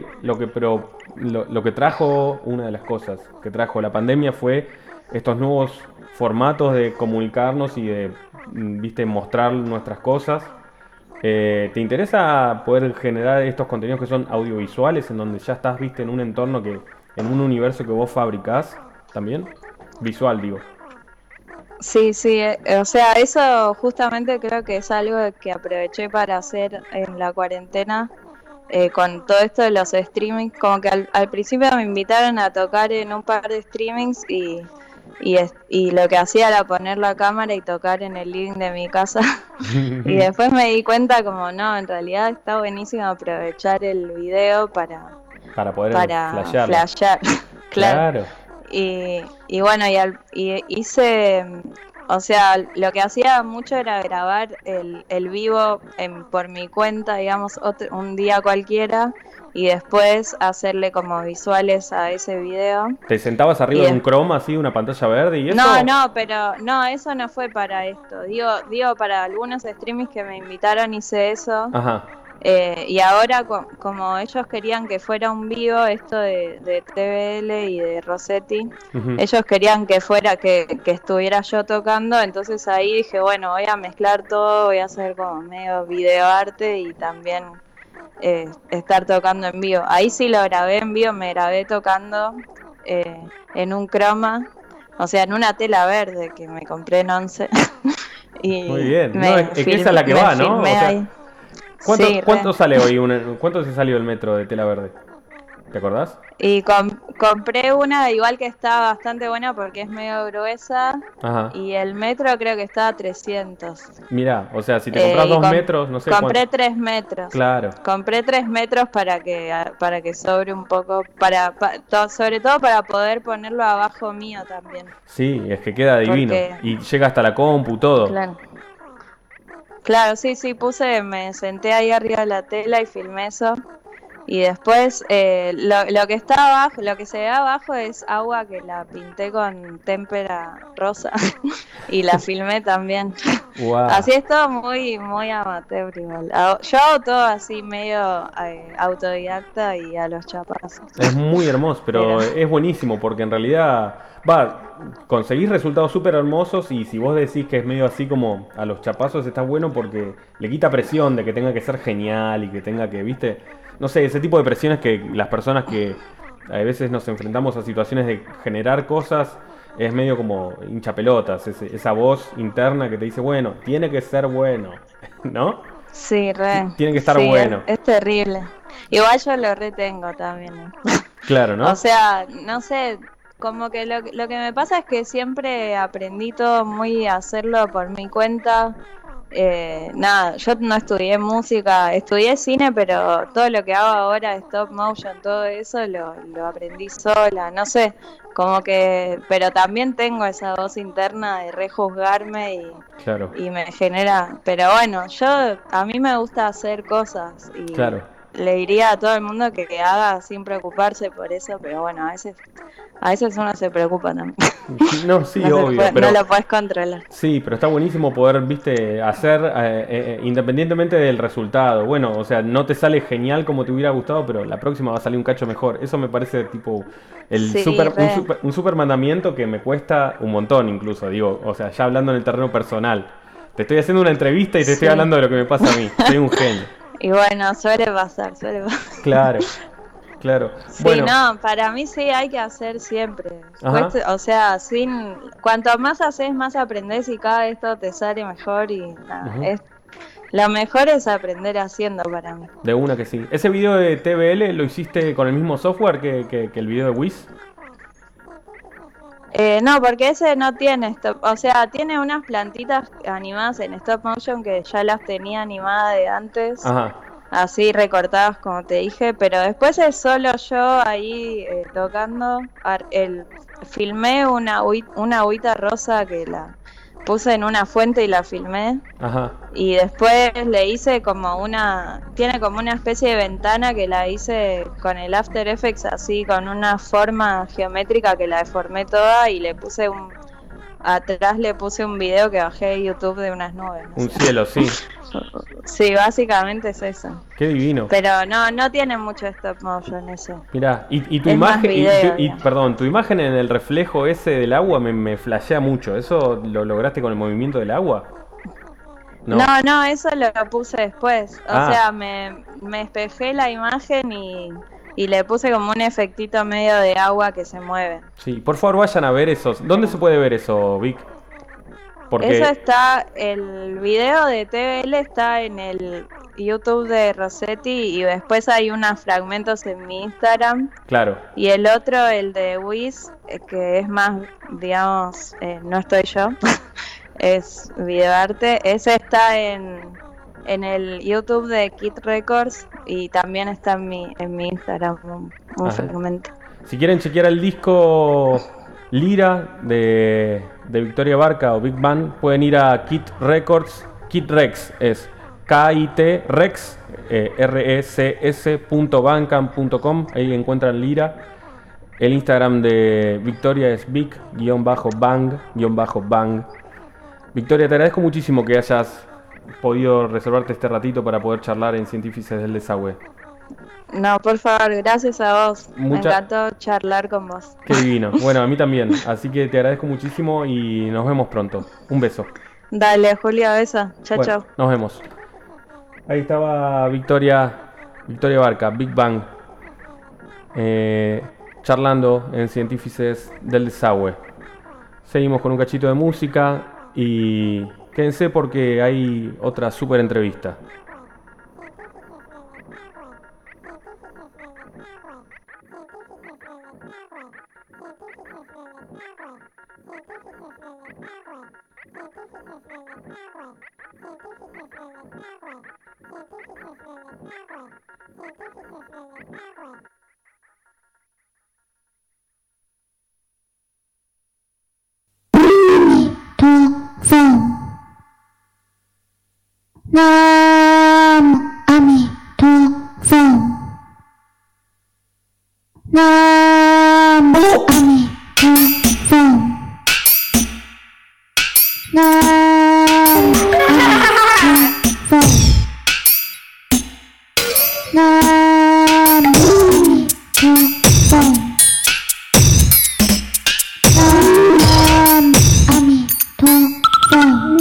lo que trajo, una de las cosas que trajo la pandemia fue estos nuevos formatos de comunicarnos y de, viste, mostrar nuestras cosas. ¿Te interesa poder generar estos contenidos que son audiovisuales, en donde ya estás, viste, en un entorno en un universo que vos fabricás también? Visual, digo. Sí, sí, o sea, eso justamente creo que es algo que aproveché para hacer en la cuarentena con todo esto de los streamings, como que al principio me invitaron a tocar en un par de streamings y lo que hacía era poner la cámara y tocar en el living de mi casa. Y después me di cuenta como no, en realidad está buenísimo aprovechar el video Para poder para flashearlo. flashear, claro. Claro. Y bueno, y hice, o sea, lo que hacía mucho era grabar el vivo por mi cuenta, digamos, un día cualquiera, y después hacerle como visuales a ese video. ¿Te sentabas Y arriba de un des- Chroma así, una pantalla verde y no, eso? no, pero no, eso no fue para esto. Digo, para algunos streamings que me invitaron hice eso. Ajá. Y ahora, como ellos querían que fuera un vivo, esto de TBL y de Rossetti, Ujú. ellos querían que fuera, que estuviera yo tocando, entonces ahí dije, bueno, voy a mezclar todo, voy a hacer como medio videoarte y también estar tocando en vivo. Ahí sí lo grabé en vivo, me grabé tocando en un croma, o sea, en una tela verde que me compré en Once. Muy Y bien. No, es que esa es la que me va, ¿no? O filmé sea, ahí. ¿cuánto, Sí, cuánto re. sale hoy? ¿Cuánto se salió el metro de tela verde? ¿Te acordás? Y compré una igual que está bastante buena porque es medio gruesa Ajá. y el metro creo que está a 300. Mirá, o sea, si te compras 2 metros, no sé cuánto. Compré 3 metros. Claro. Compré 3 metros para que sobre un poco, sobre todo para poder ponerlo abajo mío también. Sí, es que queda divino. Porque, Y llega hasta la compu, todo. claro, claro, sí, sí, me senté ahí arriba de la tela y filmé eso. Y después lo que está abajo, lo que se ve abajo es agua que la pinté con témpera rosa y la filmé también. Wow. Así es todo muy, muy amateur igual. Yo hago todo así medio autodidacta y a los chapazos. Es muy hermoso, Pero pero es buenísimo porque en realidad, conseguís resultados súper hermosos y si vos decís que es medio así como a los chapazos está bueno porque le quita presión de que tenga que ser genial y que tenga que, viste, no sé, ese tipo de presiones que las personas que a veces nos enfrentamos a situaciones de generar cosas es medio como hinchapelotas, esa voz interna que te dice, bueno, tiene que ser bueno, ¿no? Sí, re. Tiene que estar Sí, bueno. es terrible. Igual yo lo retengo también. Claro, ¿no? O sea, no sé, como que lo que me pasa es que siempre aprendí todo muy a hacerlo por mi cuenta. Nada, yo no estudié música, estudié cine, pero todo lo que hago ahora, stop motion, todo eso lo aprendí sola, no sé, como que, pero también tengo esa voz interna de rejuzgarme Claro, y me genera, pero bueno, a mí me gusta hacer cosas y claro. le diría a todo el mundo que haga sin preocuparse por eso, pero bueno, a veces uno se preocupa también. No, sí, No obvio, no pero lo puedes controlar. sí, pero está buenísimo poder, viste, hacer independientemente del resultado. Bueno, o sea, no te sale genial como te hubiera gustado, pero la próxima va a salir un cacho mejor. Eso me parece tipo Sí, re. un super mandamiento que me cuesta un montón incluso, digo, o sea, ya hablando en el terreno personal. Te estoy haciendo una entrevista y te estoy Sí. hablando de lo que me pasa a mí. Soy un genio. Y bueno, suele pasar, suele pasar. Claro, claro. Sí, Bueno, no, para mí sí hay que hacer siempre. ajá. O sea, cuanto más haces, más aprendes y cada vez todo te sale mejor y nada, Ujú. lo mejor es aprender haciendo para mí. De una que sí. ¿Ese video de TBL lo hiciste con el mismo software que el video de Wiz? No, porque ese no tiene stop, o sea, tiene unas plantitas animadas en stop motion que ya las tenía animadas de antes. Ajá. Así recortados como te dije, pero después es solo yo ahí tocando. Filmé una agüita rosa que la puse en una fuente y la filmé. Ajá. Y después le hice tiene como una especie de ventana que la hice con el After Effects así, con una forma geométrica que la deformé toda y atrás le puse un video que bajé de YouTube de unas nubes. No Un sé. cielo, sí. Sí, básicamente es eso. Qué divino. Pero no tiene mucho stop motion eso. Mirá, y tu Es más imagen, video, perdón, tu imagen en el reflejo ese del agua me flashea mucho. ¿Eso lo lograste con el movimiento del agua? No, eso lo puse después. O Ah. sea, me espejé la imagen y le puse como un efectito medio de agua que se mueve. Sí, por favor vayan a ver esos. ¿Dónde se puede ver eso, Vic? Porque... Eso el video de TBL está en el YouTube de Rossetti y después hay unos fragmentos en mi Instagram. Claro. Y el otro, el de Wiz, que es más, digamos, no estoy yo, es videoarte. Ese está en el YouTube de Kid Records y también está en mi Instagram un fragmento. Si quieren chequear el disco Lira de Victoria Barca o Big Bang, pueden ir a Kid Records. Kid Rex es KIT Rex, recs.bandcamp.com. Ahí encuentran Lira. El Instagram de Victoria es Vic-Bang-Bang. Victoria, te agradezco muchísimo que hayas podido reservarte este ratito para poder charlar en Científices del Desagüe. No, por favor, gracias a vos. Me encantó charlar con vos. Qué divino. Bueno, a mí también. Así que te agradezco muchísimo y nos vemos pronto. Un beso. Dale, Julia, beso. Chao, bueno, chao. Nos vemos. Ahí estaba Victoria Barca, Big Bang, charlando en Científices del Desagüe. Seguimos con un cachito de música y quédense porque hay otra súper entrevista. Phone.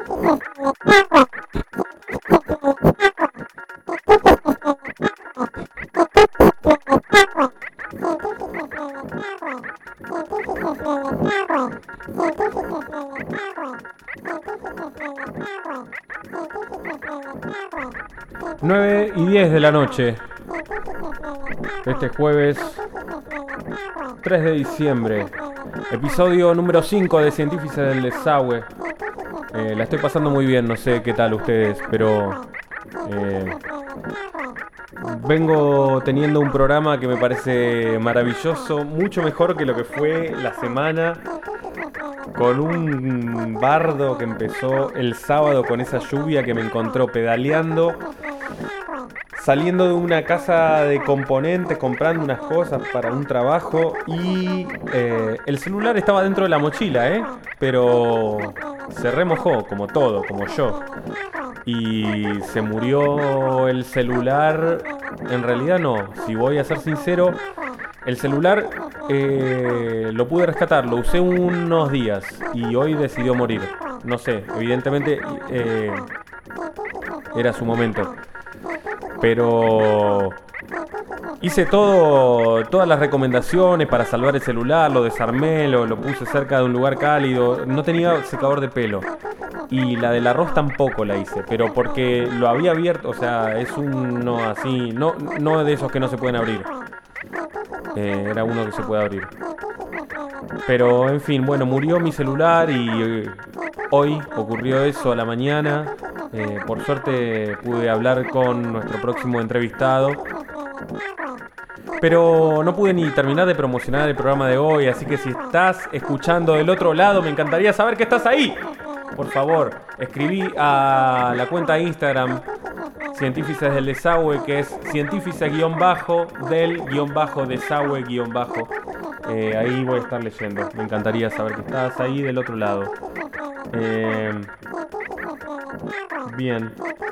9:10 de la noche, este jueves 3 de diciembre, episodio número 5 de Científicos del Desagüe. La estoy pasando muy bien, no sé qué tal ustedes, pero vengo teniendo un programa que me parece maravilloso, mucho mejor que lo que fue la semana, con un bardo que empezó el sábado con esa lluvia que me encontró pedaleando, saliendo de una casa de componentes, comprando unas cosas para un trabajo y el celular estaba dentro de la mochila, pero se remojó, como todo, como yo. Y se murió el celular. En realidad no, si voy a ser sincero, el celular lo pude rescatar, lo usé unos días y hoy decidió morir. No sé, evidentemente era su momento. Pero hice todas las recomendaciones para salvar el celular, lo desarmé, lo puse cerca de un lugar cálido, no tenía secador de pelo. Y la del arroz tampoco la hice, pero porque lo había abierto, o sea, es uno así, no de esos que no se pueden abrir. Era uno que se puede abrir. Pero en fin, bueno, murió mi celular y hoy ocurrió eso a la mañana. Por suerte pude hablar con nuestro próximo entrevistado, pero no pude ni terminar de promocionar el programa de hoy, así que si estás escuchando del otro lado, me encantaría saber que estás ahí. Por favor, escribí a la cuenta de Instagram Científicos del Desagüe, que es científica-del-desagüe-. Ahí voy a estar leyendo. Me encantaría saber que estás ahí del otro lado. Bien.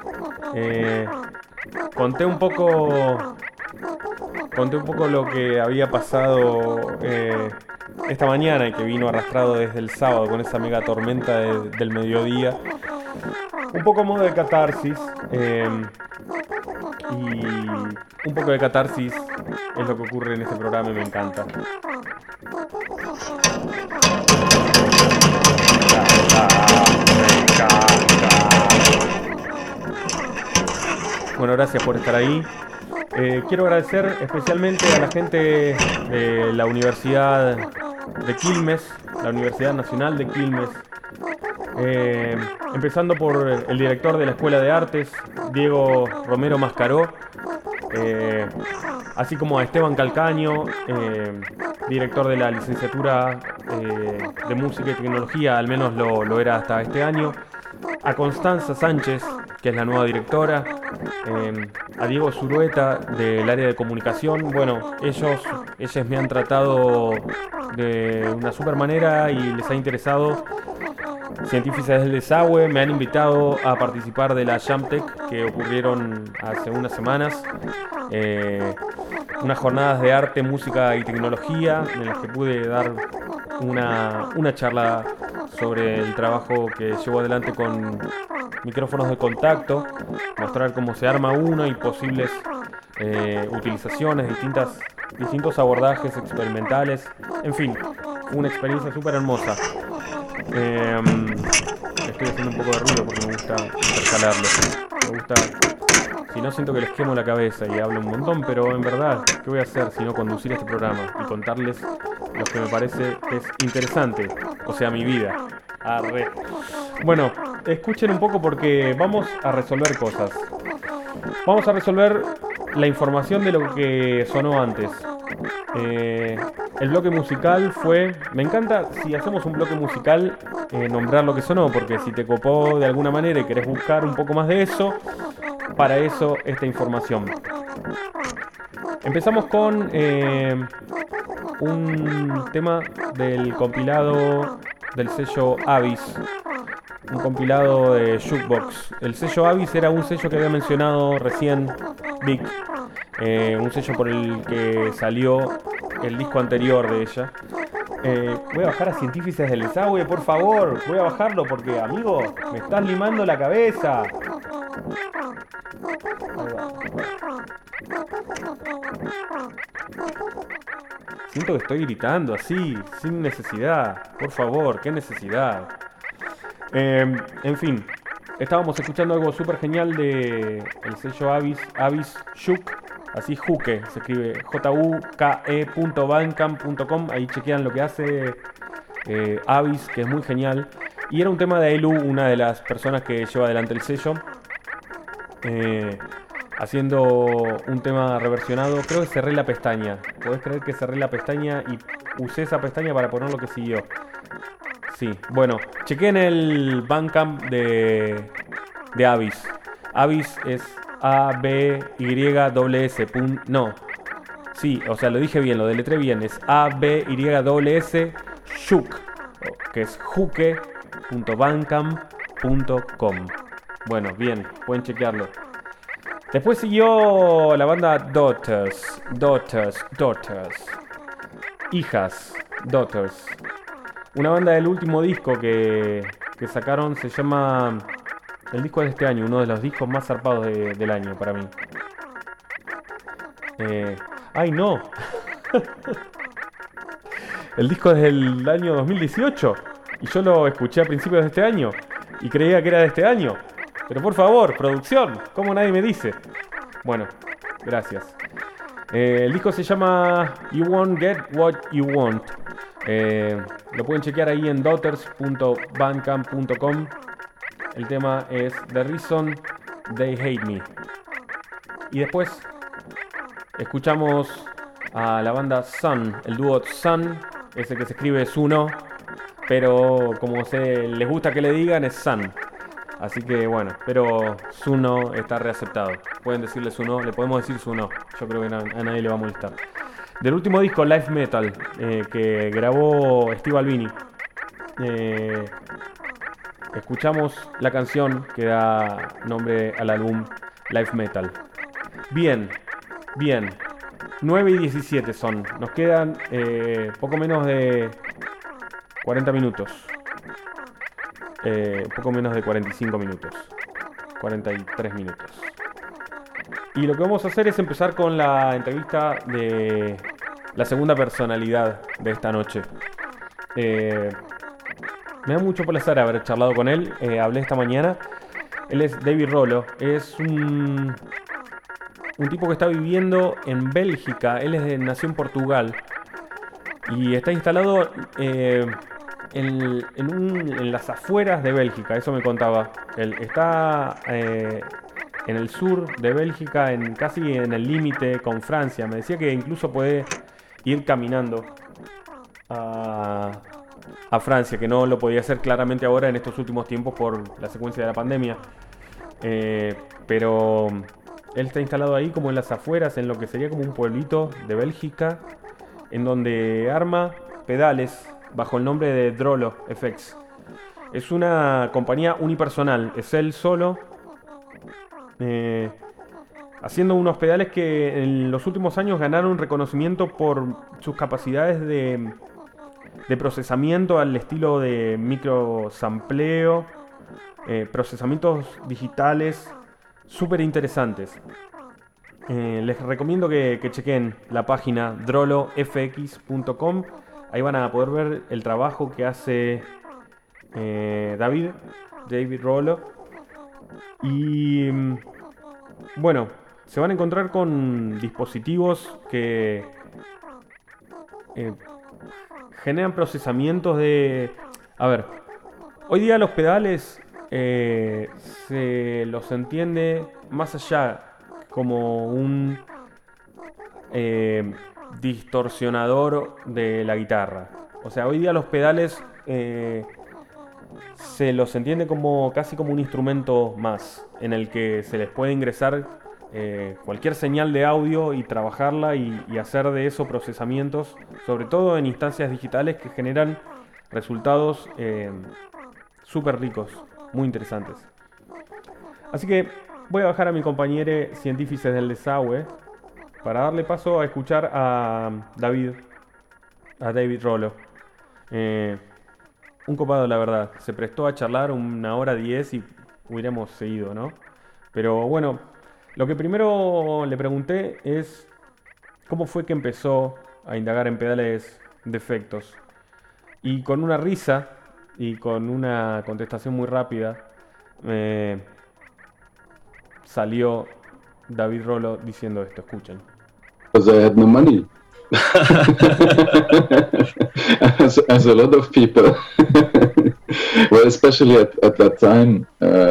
Conté un poco lo que había pasado esta mañana y que vino arrastrado desde el sábado con esa mega tormenta del mediodía. Un poco modo de catarsis. Y un poco de catarsis es lo que ocurre en este programa y me encanta. Bueno, gracias por estar ahí. Quiero agradecer especialmente a la gente de la Universidad de Quilmes, la Universidad Nacional de Quilmes, empezando por el director de la Escuela de Artes, Diego Romero Mascaró, así como a Esteban Calcaño, director de la licenciatura de Música y Tecnología, al menos lo era hasta este año, a Constanza Sánchez, que es la nueva directora, a Diego Zurueta del área de comunicación. Bueno, ellas me han tratado de una super manera y les ha interesado Científicos del Desagüe. Me han invitado a participar de la Jamtech que ocurrieron hace unas semanas, unas jornadas de arte, música y tecnología en las que pude dar una charla sobre el trabajo que llevo adelante con micrófonos de contacto, mostrar cómo se arma uno y posibles utilizaciones, distintos abordajes experimentales, en fin, una experiencia súper hermosa. Estoy haciendo un poco de ruido porque me gusta intercalarlo. Me gusta, si no siento que les quemo la cabeza y hablo un montón, pero en verdad, ¿qué voy a hacer si no conducir este programa y contarles lo que me parece que es interesante? O sea, mi vida. Arre. Bueno, escuchen un poco porque vamos a resolver cosas. Vamos a resolver la información de lo que sonó antes. El bloque musical fue... Me encanta, si hacemos un bloque musical, nombrar lo que sonó, porque si te copó de alguna manera y querés buscar un poco más de eso, para eso esta información. Empezamos con un tema del compilado del sello Abyss, un compilado de Jukebox. El sello Abyss era un sello que había mencionado recién Vic, un sello por el que salió el disco anterior de ella. Voy a bajar a Científicos del Desagüe, por favor. Voy a bajarlo porque, amigo, me estás limando la cabeza. Siento que estoy gritando así, sin necesidad. Por favor, qué necesidad. En fin, estábamos escuchando algo súper genial de el sello Abyss Shook. Así Juke, se escribe juke.bandcamp.com. Ahí chequean lo que hace Abyss, que es muy genial. Y era un tema de Elu, una de las personas que lleva adelante el sello, haciendo un tema reversionado. Creo que cerré la pestaña. ¿Podés creer que cerré la pestaña y usé esa pestaña para poner lo que siguió? Sí, bueno, chequeen el Bandcamp de Abyss. Abyss es A-B-Y-S. No. Sí, o sea, lo dije bien, lo deletré bien. Es A-B-Y-S Shook, que es juke.bandcamp.com. Bueno, bien, pueden chequearlo. Después siguió la banda Daughters. Hijas, Daughters. Una banda del último disco que sacaron, se llama... El disco es de este año, uno de los discos más zarpados del año para mí. ¡Ay, no! El disco es del año 2018 y yo lo escuché a principios de este año y creía que era de este año. Pero por favor, producción, ¿cómo nadie me dice? Bueno, gracias. El disco se llama You Won't Get What You Want. Lo pueden chequear ahí en daughters.bandcamp.com. El tema es The Reason They Hate Me. Y después escuchamos a la banda Sun, el dúo Sun, ese que se escribe Suno, pero como les gusta que le digan es Sun. Así que bueno, pero Suno está reaceptado. Pueden decirle Suno, le podemos decir Suno. Yo creo que a nadie le va a molestar. Del último disco, Life Metal, que grabó Steve Albini, escuchamos la canción que da nombre al álbum, Life Metal. Bien. 9 y 17 son. Nos quedan poco menos de 40 minutos. Poco menos de 45 minutos. 43 minutos. Y lo que vamos a hacer es empezar con la entrevista de la segunda personalidad de esta noche. Me da mucho placer haber charlado con él. Hablé esta mañana. Él es David Rollo. Es un tipo que está viviendo en Bélgica. Él nació en Portugal. Y está instalado en las afueras de Bélgica. Eso me contaba. Él está en el sur de Bélgica, casi en el límite con Francia. Me decía que incluso puede ir caminando a Francia, que no lo podía hacer claramente ahora en estos últimos tiempos por la secuencia de la pandemia. Pero él está instalado ahí como en las afueras, en lo que sería como un pueblito de Bélgica, en donde arma pedales bajo el nombre de Drolo FX. Es una compañía unipersonal, es él solo, haciendo unos pedales que en los últimos años ganaron reconocimiento por sus capacidades de procesamiento al estilo de microsampleo, procesamientos digitales súper interesantes. Les recomiendo que chequen la página drolofx.com. Ahí van a poder ver el trabajo que hace David Rollo. Y bueno, se van a encontrar con dispositivos que generan procesamientos de... A ver, hoy día los pedales se los entiende más allá como un distorsionador de la guitarra. O sea, hoy día los pedales se los entiende como casi como un instrumento más, en el que se les puede ingresar cualquier señal de audio y trabajarla y hacer de eso procesamientos, sobre todo en instancias digitales que generan resultados súper ricos, muy interesantes. Así que voy a bajar a mi compañero Científicos del Desagüe para darle paso a escuchar a David Rollo. Eh, un copado, la verdad. Se prestó a charlar 1 hora 10 y hubiéramos seguido, ¿no? Pero bueno, lo que primero le pregunté es cómo fue que empezó a indagar en pedales de efectos. Y con una risa y con una contestación muy rápida, eh, salió David Rollo diciendo esto, escuchen. Because I had no money. as a lot of people. Well, especially at that time,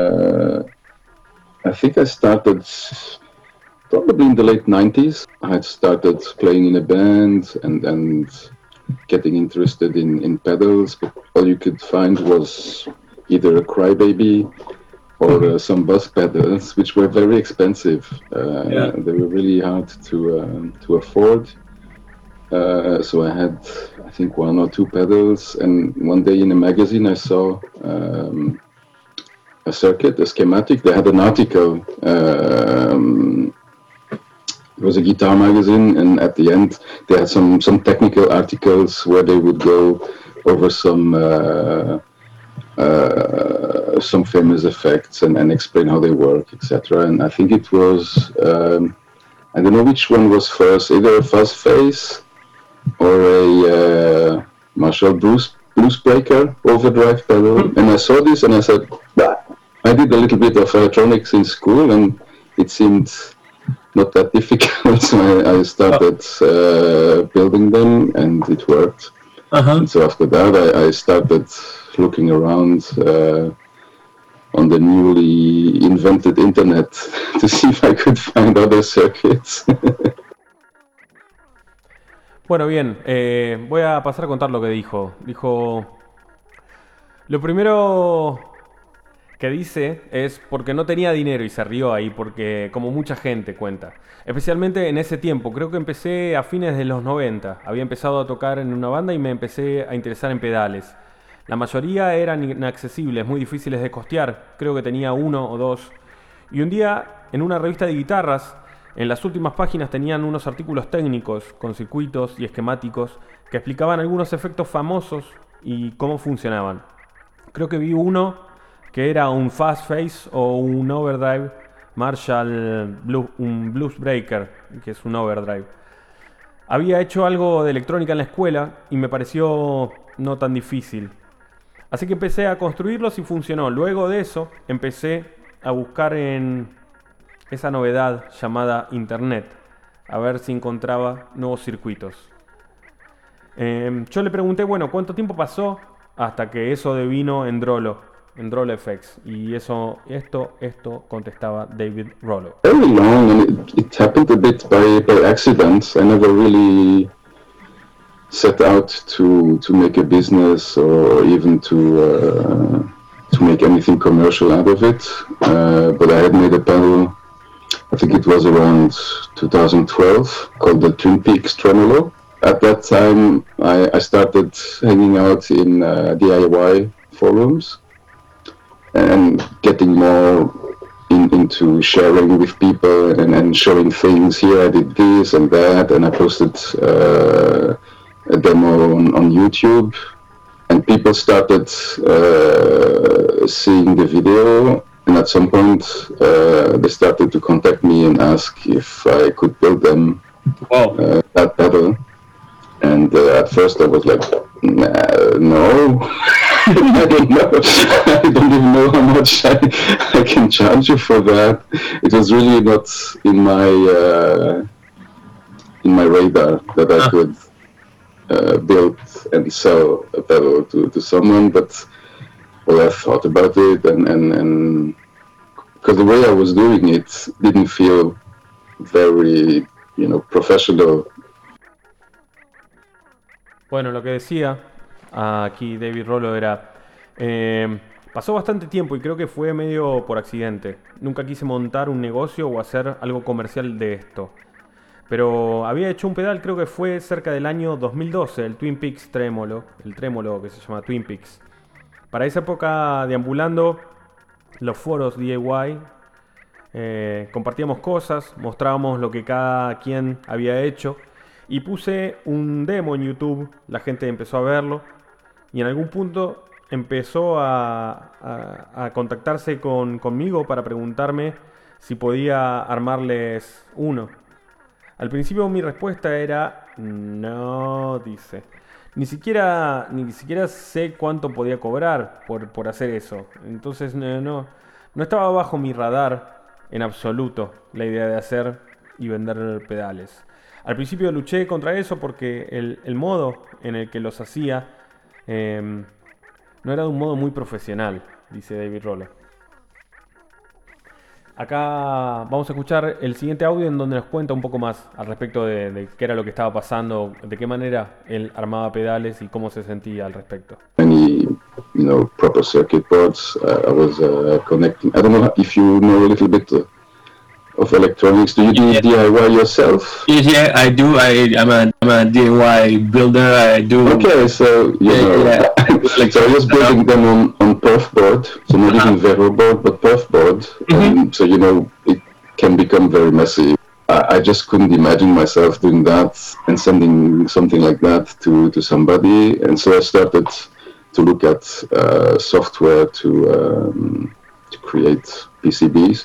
I think I started probably in the late 90s. I had started playing in a band and getting interested in pedals, but all you could find was either a Crybaby or some bus pedals, which were very expensive. They were really hard to afford. So I had, I think, 1 or 2 pedals, and one day in a magazine I saw a circuit, a schematic. They had an article. It was a guitar magazine, and at the end they had some technical articles where they would go over some famous effects and explain how they work, etc. And I think it was, I don't know which one was first, either a Fuzz Face or a Marshall Blues Breaker overdrive pedal. And I saw this and I said, bah. I did a little bit of electronics in school and it seemed not that difficult, so I started building them and it worked. And so after that I started looking around on the newly invented internet to see if I could find other circuits. Bueno, bien, voy a pasar a contar lo que dijo. Dijo, lo primero que dice es porque no tenía dinero y se rió ahí, porque como mucha gente cuenta. Especialmente en ese tiempo, creo que empecé a fines de los 90. Había empezado a tocar en una banda y me empecé a interesar en pedales. La mayoría eran inaccesibles, muy difíciles de costear. Creo que tenía 1 o 2. Y un día, en una revista de guitarras, en las últimas páginas tenían unos artículos técnicos con circuitos y esquemáticos que explicaban algunos efectos famosos y cómo funcionaban. Creo que vi uno que era un Fast Face o un Overdrive Marshall un Blues Breaker, que es un Overdrive. Había hecho algo de electrónica en la escuela y me pareció no tan difícil. Así que empecé a construirlos y funcionó. Luego de eso empecé a buscar en esa novedad llamada Internet, a ver si encontraba nuevos circuitos. Yo le pregunté, bueno, ¿cuánto tiempo pasó hasta que eso devino en Drollo FX? Y esto contestaba David Rollo. Very long, and it happened a bit by accident. I never really set out to make a business or even to make anything commercial out of it. But I had made a pedal, I think it was around 2012, called the Twin Peaks Tremolo. At that time, I started hanging out in DIY forums and getting more into sharing with people and showing things. Here I did this and that, and I posted a demo on YouTube, and people started seeing the video, and at some point they started to contact me and ask if I could build them that pedal. And at first I was like, no. I don't know. I don't even know how much I can charge you for that. It was really not in my radar that I could build and sell a pedal to someone. But well, I thought about it, and because the way I was doing it didn't feel very, professional. Bueno, lo que decía aquí David Rollo era, pasó bastante tiempo y creo que fue medio por accidente. Nunca quise montar un negocio o hacer algo comercial de esto. Pero había hecho un pedal, creo que fue cerca del año 2012, el Twin Peaks Tremolo, el trémolo que se llama Twin Peaks. Para esa época, deambulando los foros DIY, compartíamos cosas, mostrábamos lo que cada quien había hecho. Y puse un demo en YouTube, la gente empezó a verlo. y en algún punto empezó a contactarse conmigo para preguntarme si podía armarles uno. Al principio mi respuesta era no, dice. Ni siquiera sé cuánto podía cobrar por hacer eso. Entonces no estaba bajo mi radar en absoluto la idea de hacer y vender pedales. Al principio luché contra eso porque el modo en el que los hacía no era de un modo muy profesional, dice David Rollo. Acá vamos a escuchar el siguiente audio en donde nos cuenta un poco más al respecto de qué era lo que estaba pasando, de qué manera él armaba pedales y cómo se sentía al respecto. Any, proper circuit boards. I was connecting. I don't know if you know a little bit of electronics. Do you do DIY yourself? Yeah, I do. I'm a DIY builder. I do. Okay, so so I was building them on perf board, so not even Vero board, but perf board. And so it can become very messy. I just couldn't imagine myself doing that and sending something like that to somebody, and so I started to look at software to create PCBs.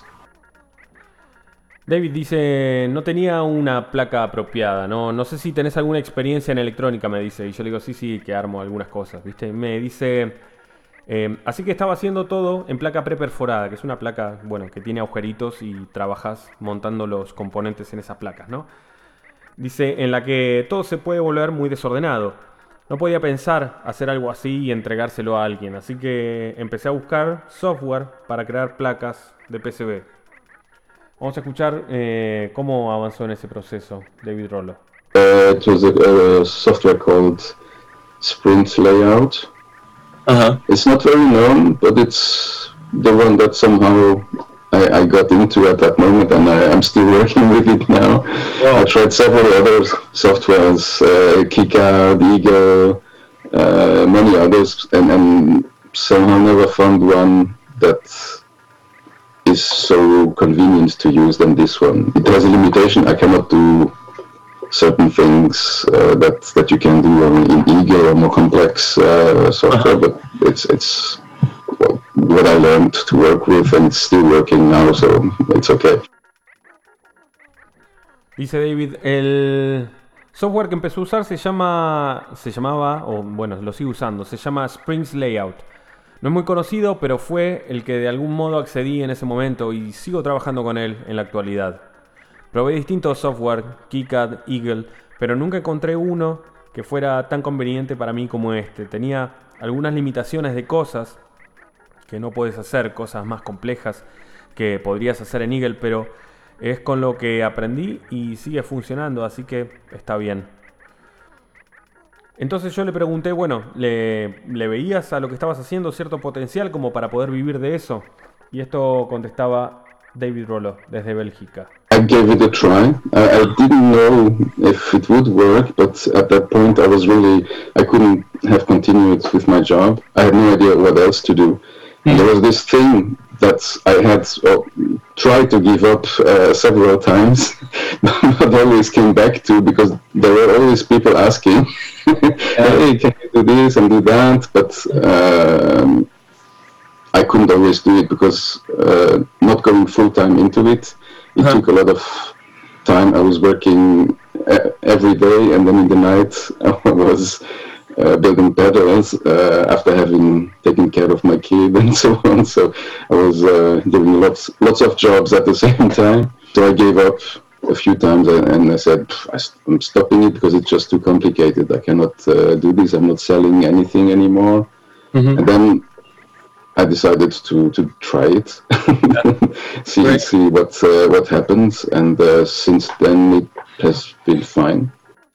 David dice, no tenía una placa apropiada, no sé si tenés alguna experiencia en electrónica, me dice. Y yo le digo, sí, que armo algunas cosas, ¿viste? Me dice, así que estaba haciendo todo en placa preperforada, que es una placa, que tiene agujeritos y trabajas montando los componentes en esas placas, ¿no? Dice, en la que todo se puede volver muy desordenado. No podía pensar hacer algo así y entregárselo a alguien, así que empecé a buscar software para crear placas de PCB. Vamos a escuchar cómo avanzó en ese proceso David Rollo. It was a software called Sprint Layout. It's not very known, but it's the one that somehow I got into at that moment, and I'm still working with it now. Wow. I tried several other softwares, KiCad, Eagle, many others, and somehow never found one that is so convenient to use than this one. It has a limitation. I cannot do certain things that you can do in Eagle or more complex software, but it's what I learned to work with, and it's still working now, so it's okay. Dice David, el software que empezó a usar se llamaba, lo sigue usando, se llama Sprint Layout. No es muy conocido, pero fue el que de algún modo accedí en ese momento y sigo trabajando con él en la actualidad. Probé distintos software, KiCad, Eagle, pero nunca encontré uno que fuera tan conveniente para mí como este. Tenía algunas limitaciones de cosas que no puedes hacer, cosas más complejas que podrías hacer en Eagle, pero es con lo que aprendí y sigue funcionando, así que está bien. Entonces yo le pregunté, ¿le veías a lo que estabas haciendo cierto potencial como para poder vivir de eso? Y esto contestaba David Rollo desde Bélgica. I gave it a try. I didn't know if it would work, but at that point I couldn't have continued with my job. I had no idea what else to do. And there was this thing that I had tried to give up several times, but always came back to, because there were always people asking, hey, can you do this and do that? But I couldn't always do it because not going full-time into it, took a lot of time. I was working every day, and then in the night I was building pedals after having taken care of my kid and so on. So I was doing lots of jobs at the same time. So I gave up a few times, and I said, I'm stopping it because it's just too complicated. I cannot do this. I'm not selling anything anymore. And then I decided to try it, see what happens, and since then it has been fine.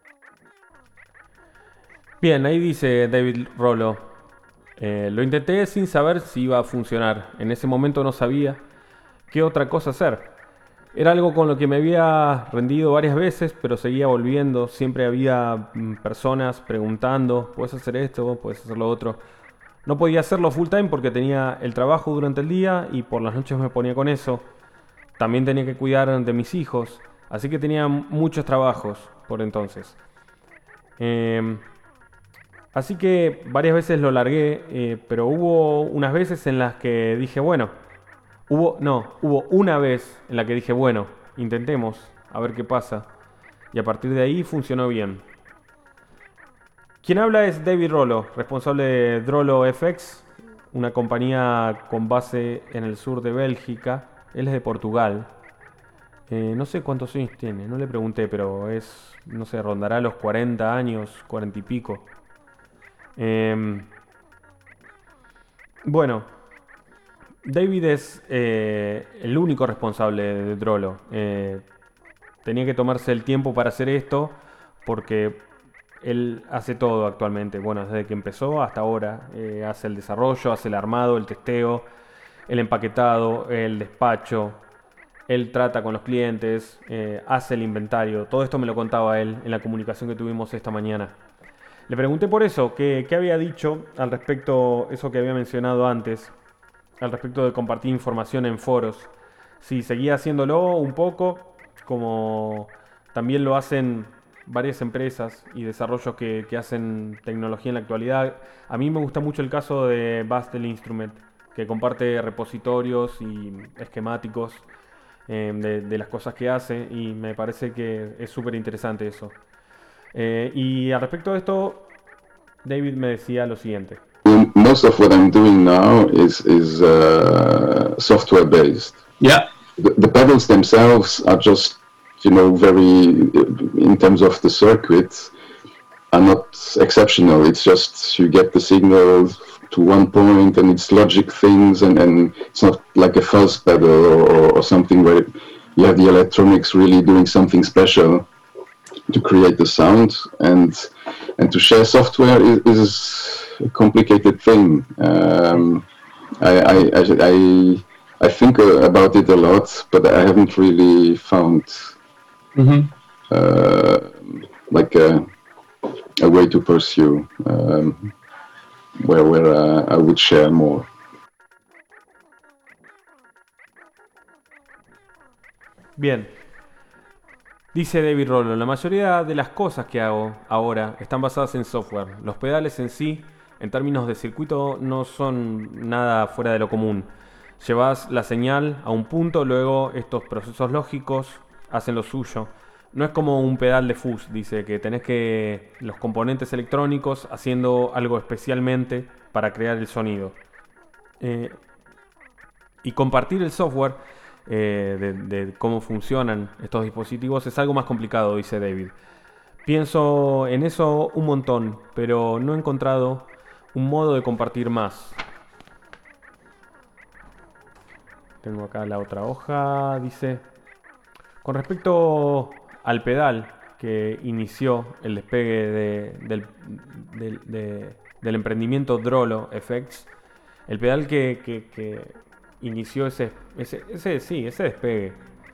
Bien, ahí dice David Rollo, lo intenté sin saber si iba a funcionar. En ese momento no sabía qué otra cosa hacer. Era algo con lo que me había rendido varias veces, pero seguía volviendo. Siempre había personas preguntando, ¿puedes hacer esto? ¿Puedes hacer lo otro? No podía hacerlo full time porque tenía el trabajo durante el día y por las noches me ponía con eso. También tenía que cuidar de mis hijos, así que tenía muchos trabajos por entonces. Así que varias veces lo largué, pero hubo unas veces en las que dije, bueno, hubo una vez en la que dije, bueno, intentemos, a ver qué pasa. Y a partir de ahí funcionó bien. Quien habla es David Rollo, responsable de Drolo FX, una compañía con base en el sur de Bélgica. Él es de Portugal. No sé cuántos años tiene, no le pregunté, pero no sé, rondará los 40 años, 40 y pico. Bueno, David es el único responsable de Drolo. Tenía que tomarse el tiempo para hacer esto porque él hace todo actualmente. Bueno, desde que empezó hasta ahora. Hace el desarrollo, hace el armado, el testeo, el empaquetado, el despacho. Él trata con los clientes, hace el inventario. Todo esto me lo contaba él en la comunicación que tuvimos esta mañana. Le pregunté por eso, qué había dicho al respecto, eso que había mencionado antes, al respecto de compartir información en foros. Si seguía haciéndolo un poco, como también lo hacen varias empresas y desarrollos que hacen tecnología en la actualidad. A mí me gusta mucho el caso de Bastel Instrument, que comparte repositorios y esquemáticos de las cosas que hace, y me parece que es súper interesante eso. Y al respecto de esto, David me decía lo siguiente. Most of what I'm doing now is software based. Yeah. The pedals themselves are just, very, in terms of the circuits, are not exceptional. It's just you get the signal to one point and it's logic things, and it's not like a fuzz pedal or something where you have the electronics really doing something special to create the sound, and to share software is a complicated thing. I think about it a lot, but I haven't really found like a way to pursue where I would share more. Bien. Dice David Rollo, la mayoría de las cosas que hago ahora están basadas en software. Los pedales en sí, en términos de circuito, no son nada fuera de lo común. Llevas la señal a un punto, luego estos procesos lógicos hacen lo suyo. No es como un pedal de fuzz, dice, que tenés que los componentes electrónicos haciendo algo especialmente para crear el sonido. Y compartir el software de cómo funcionan estos dispositivos es algo más complicado, dice David. Pienso en eso un montón, pero no he encontrado un modo de compartir más. Tengo acá la otra hoja, dice. Con respecto al pedal que inició el despegue del emprendimiento Drolo FX, el pedal que inició ese despegue.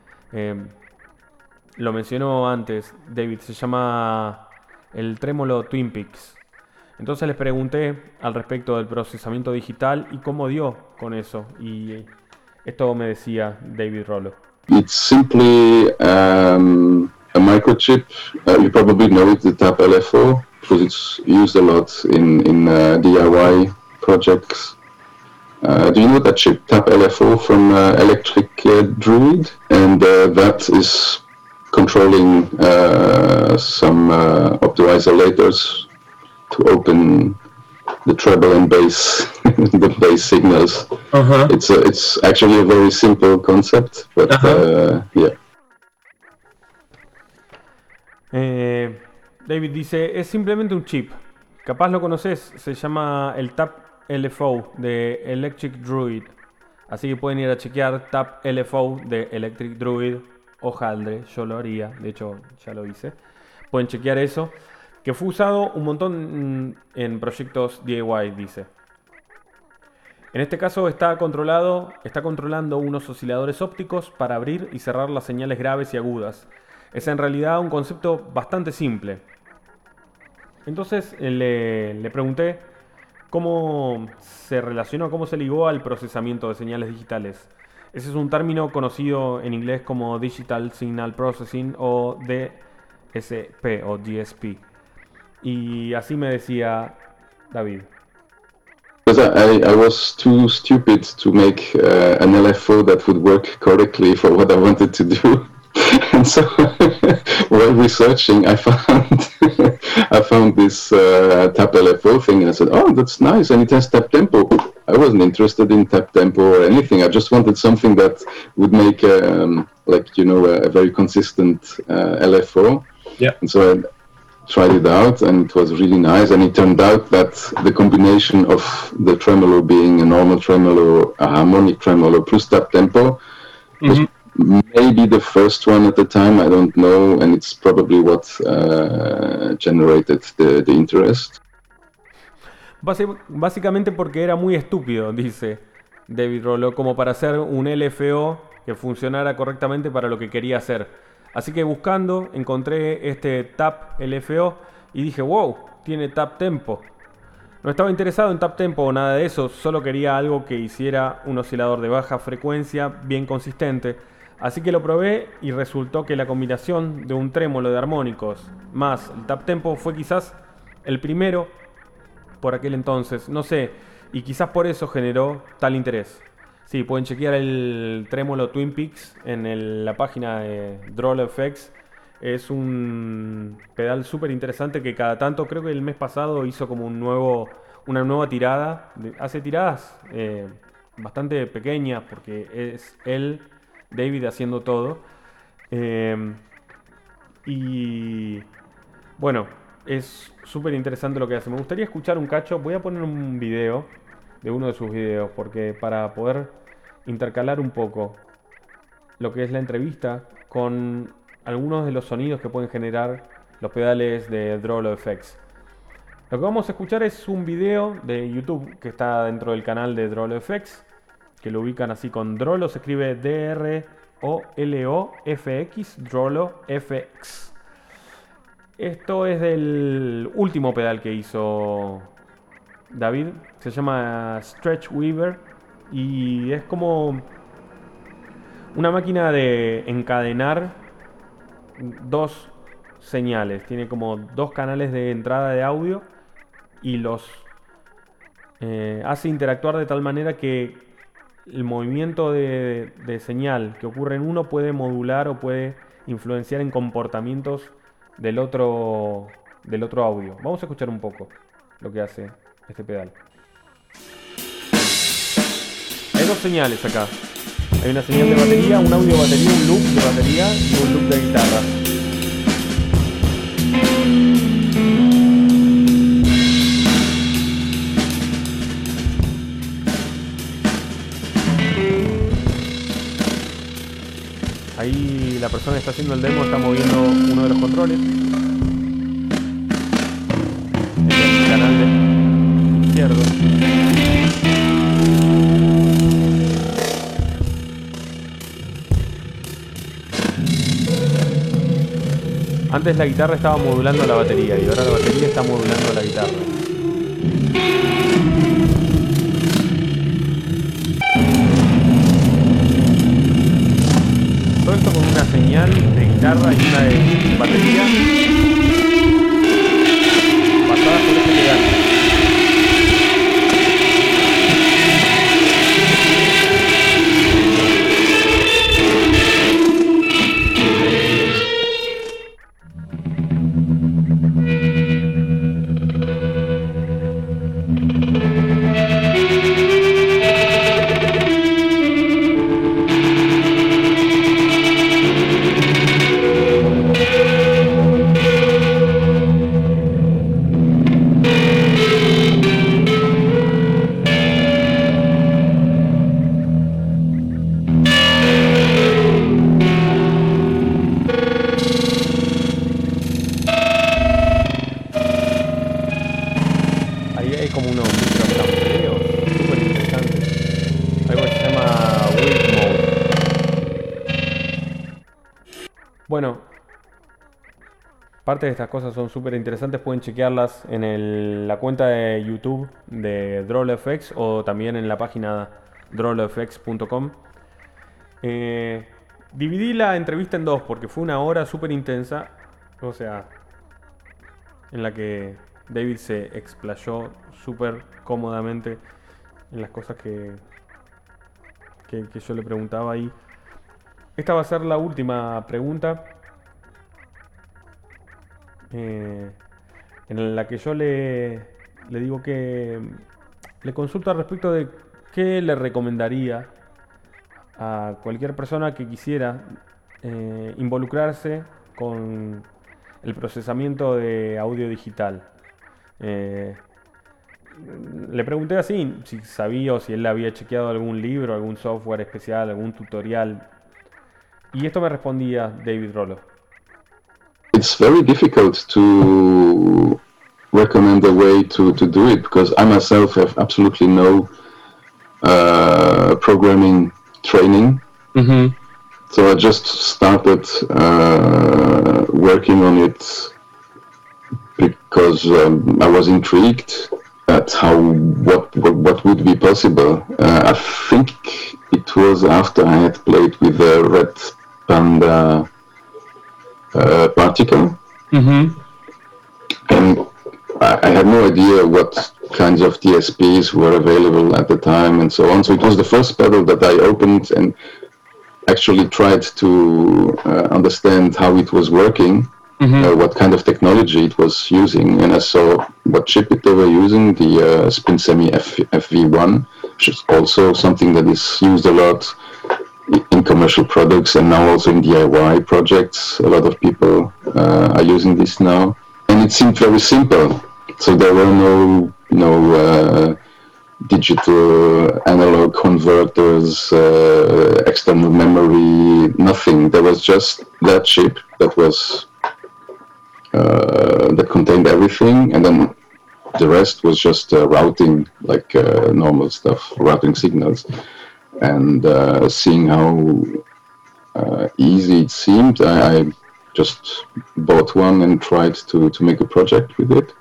Lo mencionó antes David, se llama el Tremolo Twin Peaks. Entonces les pregunté al respecto del procesamiento digital y cómo dio con eso. Y esto me decía David Rollo. It's simply a microchip. You probably know it, the TAP LFO, because it's used a lot in DIY projects. Do you know that chip, TAP LFO from Electric Druid? And that is controlling some optimizer to open the treble and bass, the bass signals. Uh-huh. It's actually a very simple concept, but yeah. David dice, es simplemente un chip. Capaz lo conoces, se llama el TAP LFO de Electric Druid. Así que pueden ir a chequear TAP LFO de Electric Druid o Haldre. Yo lo haría, de hecho ya lo hice. Pueden chequear eso, que fue usado un montón en proyectos DIY, dice. En este caso está controlando unos osciladores ópticos para abrir y cerrar las señales graves y agudas. Es en realidad un concepto bastante simple. Entonces le pregunté cómo se relacionó, cómo se ligó al procesamiento de señales digitales. Ese es un término conocido en inglés como Digital Signal Processing o DSP o DSP. Y así me decía David. Because I was too stupid to make an LFO that would work correctly for what I wanted to do. And so while researching, I found I found this tap LFO thing, and I said, "Oh, that's nice, and it has tap tempo." I wasn't interested in tap tempo or anything. I just wanted something that would make a very consistent LFO. Yeah. And so I tried it out, and it was really nice. And it turned out that the combination of the tremolo being a normal tremolo, a harmonic tremolo, plus tap tempo was maybe the first one at the time. I don't know, and it's probably what generated the interest. Básicamente porque era muy estúpido, dice David Rollo, como para hacer un LFO que funcionara correctamente para lo que quería hacer. Así que buscando encontré este tap LFO y dije, wow, tiene tap tempo. No estaba interesado en tap tempo o nada de eso, solo quería algo que hiciera un oscilador de baja frecuencia bien consistente. Así que lo probé y resultó que la combinación de un trémolo de armónicos más el tap tempo fue quizás el primero por aquel entonces, no sé, y quizás por eso generó tal interés. Sí, pueden chequear el trémolo Twin Peaks en la página de Droll FX. Es un pedal súper interesante que cada tanto, creo que el mes pasado hizo como una nueva tirada. Hace tiradas bastante pequeñas porque es él, David, haciendo todo. Y bueno, es súper interesante lo que hace. Me gustaría escuchar un cacho. Voy a poner un video de uno de sus videos porque para poder intercalar un poco lo que es la entrevista con algunos de los sonidos que pueden generar los pedales de Droll FX. Lo que vamos a escuchar es un video de YouTube que está dentro del canal de Droll FX, que lo ubican así con Drollo, se escribe DROLOFX, Drollo FX. Esto es del último pedal que hizo David, se llama Stretch Weaver y es como una máquina de encadenar dos señales. Tiene como dos canales de entrada de audio y los hace interactuar de tal manera que el movimiento de señal que ocurre en uno puede modular o puede influenciar en comportamientos del otro audio. Vamos a escuchar un poco lo que hace este pedal. Hay dos señales acá. Hay una señal de batería, un audio de batería, un loop de batería y un loop de guitarra. Ahí la persona que está haciendo el demo está moviendo uno de los controles. El canal de izquierdo. Antes la guitarra estaba modulando la batería y ahora la batería está modulando la guitarra. Todo esto con una señal de guitarra y una de batería pasada por este pedal. Bueno, parte de estas cosas son súper interesantes, pueden chequearlas en la cuenta de YouTube de Droll FX o también en la página drollfx.com. Dividí la entrevista en dos porque fue una hora súper intensa, o sea, en la que David se explayó súper cómodamente en las cosas que yo le preguntaba ahí. Esta va a ser la última pregunta, en la que yo le digo que le consulto al respecto de qué le recomendaría a cualquier persona que quisiera involucrarse con el procesamiento de audio digital. Le pregunté así, si sabía o si él había chequeado algún libro, algún software especial, algún tutorial. Y esto me respondía David Rollo. It's very difficult to recommend a way to do it, because I myself have absolutely no programming training. Mm-hmm. So I just started working on it because I was intrigued at what would be possible. I think it was after I had played with the Red Panda particle, Mm-hmm. and I had no idea what kinds of DSPs were available at the time and so on. So it was the first pedal that I opened and actually tried to understand how it was working, what kind of technology it was using, and I saw what chip they were using, the SpinSemi FV1, which is also something that is used a lot in commercial products and now also in DIY projects. A lot of people are using this now, and it seemed very simple. So there were no digital analog converters, external memory, nothing. There was just that chip that was that contained everything, and then the rest was just routing, like normal stuff, routing signals. And seeing how easy it seemed, I just bought one and tried to make a project with it.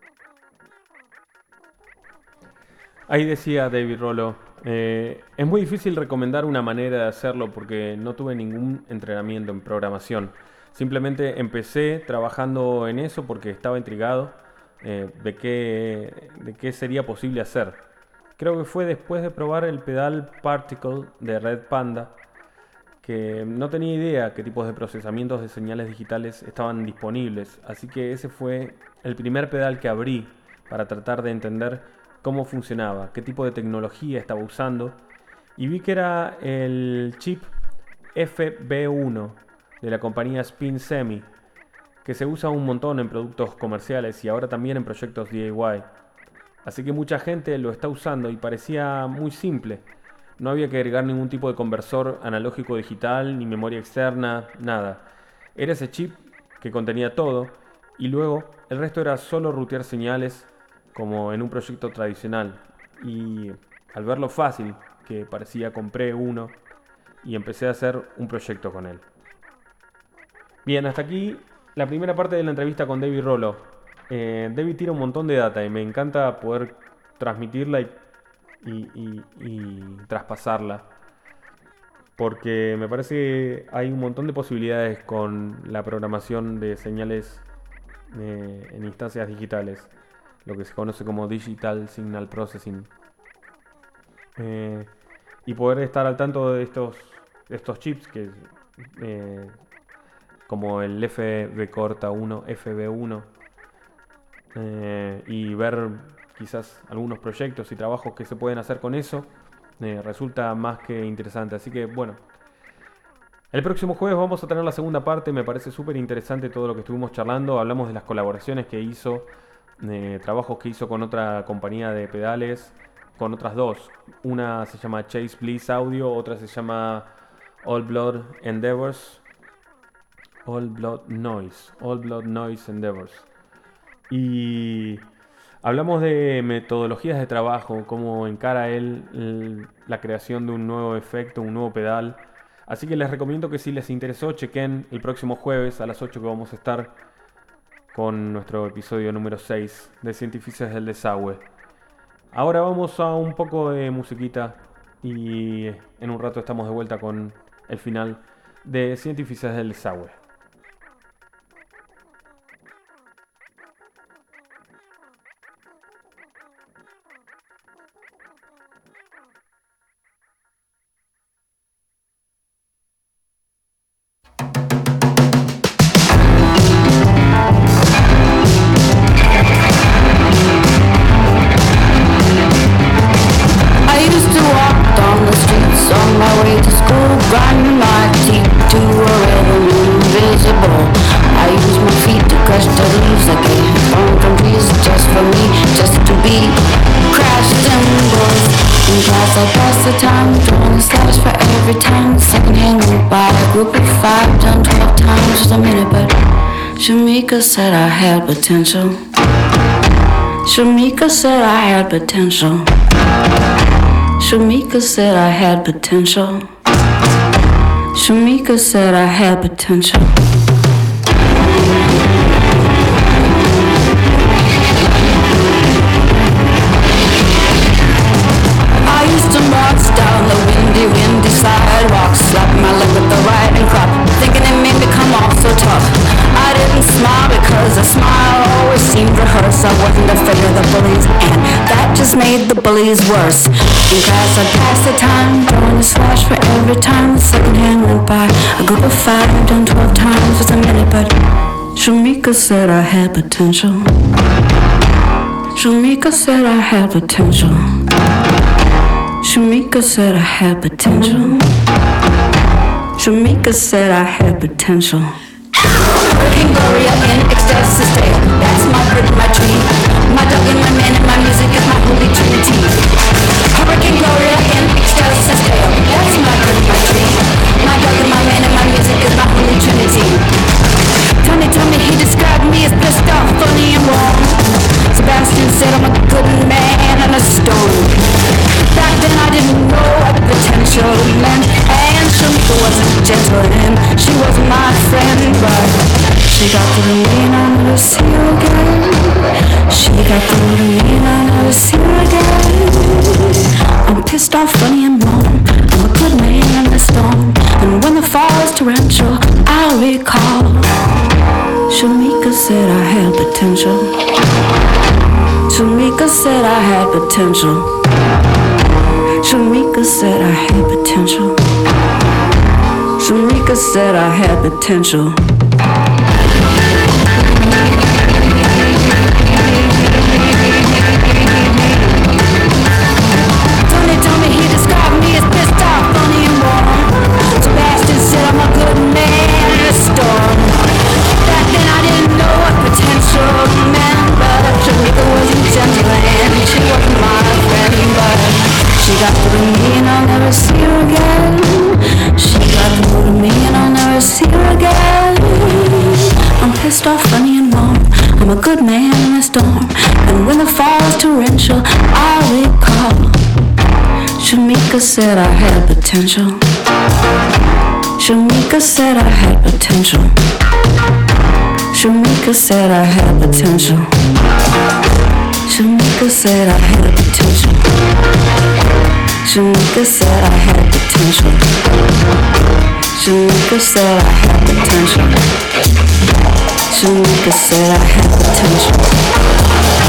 Ahí decía David Rollo, es muy difícil recomendar una manera de hacerlo porque no tuve ningún entrenamiento en programación. Simplemente empecé trabajando en eso porque estaba intrigado de qué sería posible hacer. Creo que fue después de probar el pedal Particle de Red Panda que no tenía idea qué tipos de procesamientos de señales digitales estaban disponibles. Así que ese fue el primer pedal que abrí para tratar de entender cómo funcionaba, qué tipo de tecnología estaba usando, y vi que era el chip FB1 de la compañía SpinSemi, que se usa un montón en productos comerciales y ahora también en proyectos DIY. Así que mucha gente lo está usando y parecía muy simple. No había que agregar ningún tipo de conversor analógico digital, ni memoria externa, nada. Era ese chip que contenía todo y luego el resto era solo rutear señales como en un proyecto tradicional. Y al ver lo fácil que parecía, compré uno y empecé a hacer un proyecto con él. Bien, hasta aquí la primera parte de la entrevista con David Rollo. David tira un montón de data y me encanta poder transmitirla y traspasarla, porque me parece que hay un montón de posibilidades con la programación de señales en instancias digitales, lo que se conoce como Digital Signal Processing, y poder estar al tanto de estos chips que como el FB1 y ver quizás algunos proyectos y trabajos que se pueden hacer con eso, resulta más que interesante. Así que bueno, el próximo jueves vamos a tener la segunda parte. Me parece súper interesante todo lo que estuvimos charlando. Hablamos de las colaboraciones que hizo, trabajos que hizo con otra compañía de pedales, con otras dos. Una se llama Chase Bliss Audio, otra se llama All Blood Noise Endeavors. Y hablamos de metodologías de trabajo, cómo encara él la creación de un nuevo efecto, un nuevo pedal. Así que les recomiendo que si les interesó, chequen el próximo jueves a las 8 que vamos a estar con nuestro episodio número 6 de Cientifices del Desagüe. Ahora vamos a un poco de musiquita y en un rato estamos de vuelta con el final de Cientifices del Desagüe. group of 5 done 12 times just a minute, but Shamika said I had potential. Shamika said I had potential. Shamika said I had potential. Shamika said I had potential. I used to march down the windy sidewalk, slap my lip with the riding crop, thinking it made me come off so tough. I didn't smile because a smile always seemed rehearsed. I wasn't afraid of the bullies, and that just made the bullies worse. In class I'd pass the time, throwing a slash for every time the second hand went by. A group of 5 done 12 times was a minute, but Shamika said I had potential. Shamika said I had potential. Shamika said I had potential. Shamika said I had potential. Hurricane Gloria in ecstasy state. That's my bird and my tree. My dog and my man and my music is my holy trinity. Hurricane Gloria in ecstasy state. That's my bird and my tree. My dog and my man and my music is my holy trinity. Tony, he described me as pissed off, funny and warm. Sebastian said I'm a good man and a stone. Back then I didn't know what potential meant, and Shamika wasn't gentle and she wasn't my friend, but she got through to me and I'll never see her again. She got through to me and I'll never see her again. I'm pissed off, funny and warm. I'm a good man in the storm, and when the fall is torrential, I'll recall Shamika said I had potential. Shamika said I had potential. Shamika said I had potential. Shamika said I had potential. Tony told me he described me as pissed off, funny and warm. Sebastian said I'm a good man in a storm. Back then I didn't know what potential meant, but Shamika wasn't gentle and she wasn't my friend, but she got through to me and I'll never see her again. She got through to me and I'll never see her again. I'm pissed off, funny and warm. I'm a good man in a storm, and when the fall is torrential, I'll recall Shamika said I had potential. Shamika said I had potential. Shamika said I had potential. Shamika said I had potential. Shamika said I had potential. Shamika said I had potential. Shamika said I had potential.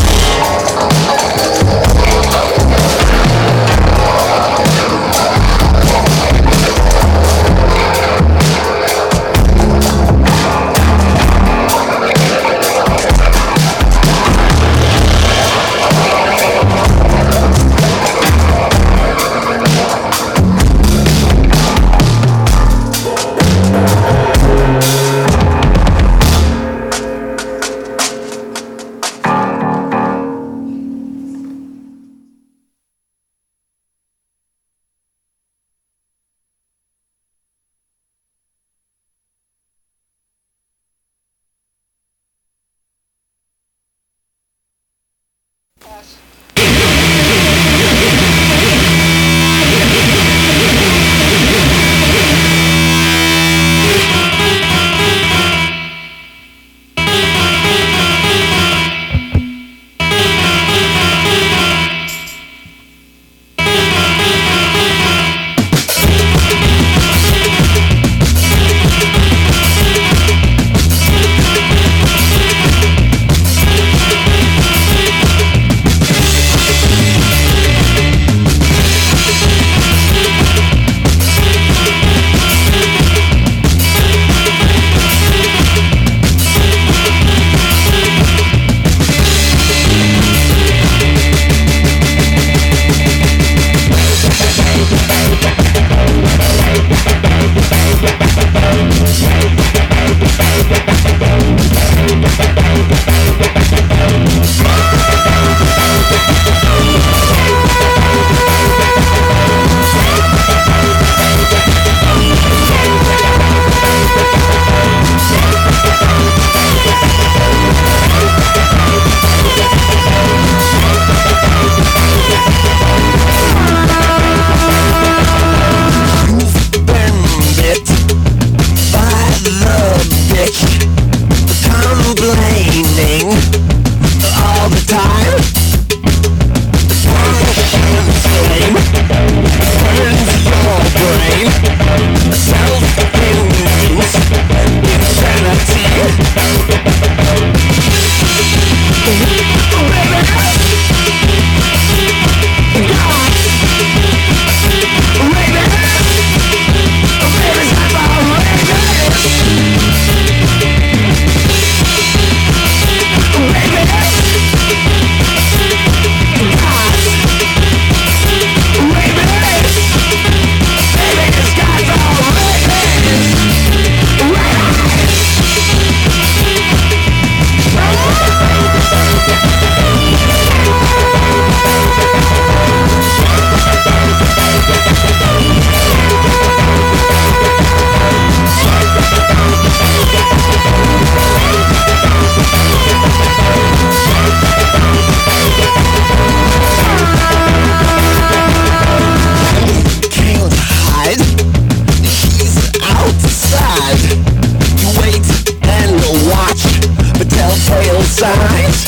telltale signs.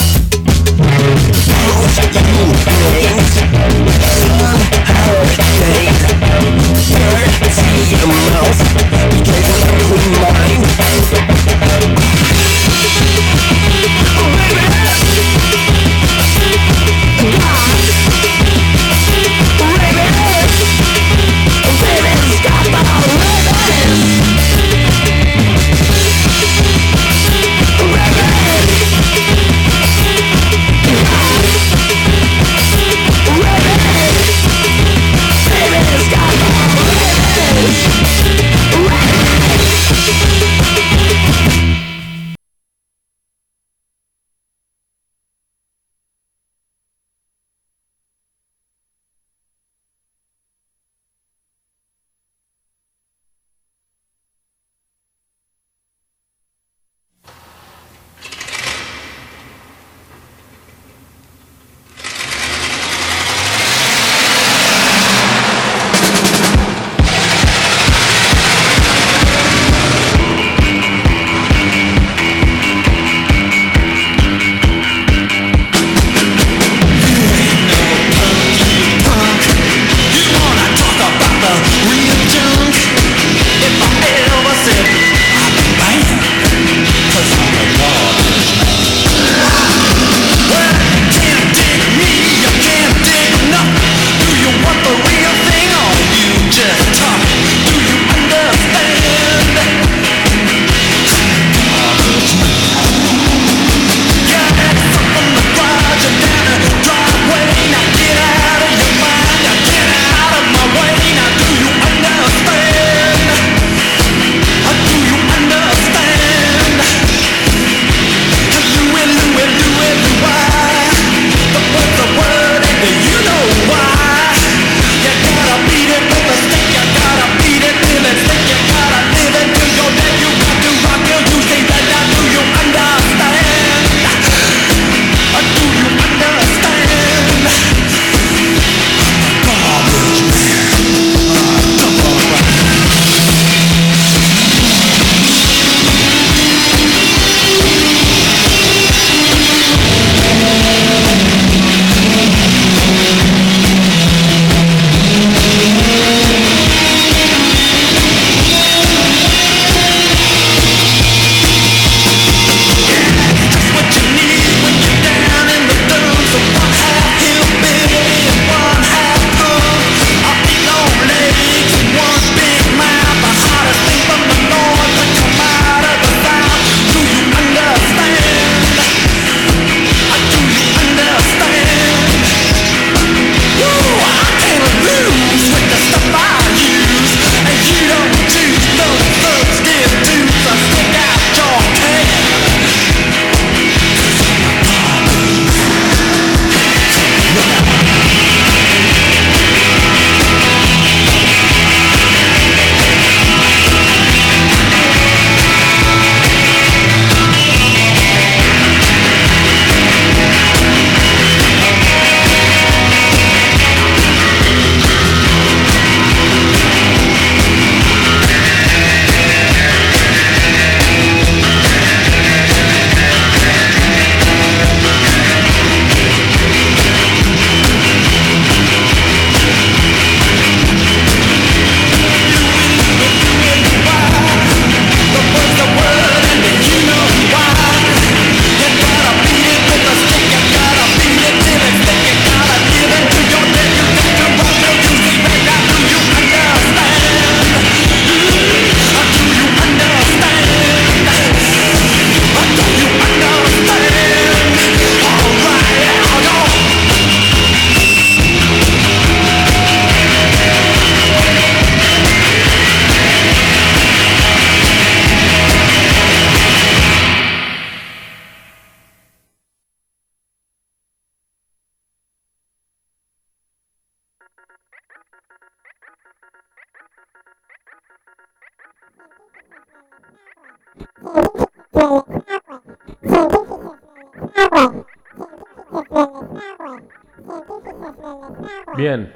Bien,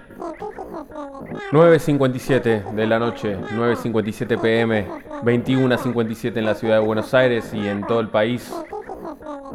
9:57 de la noche, 9:57 pm, 21:57 en la ciudad de Buenos Aires y en todo el país.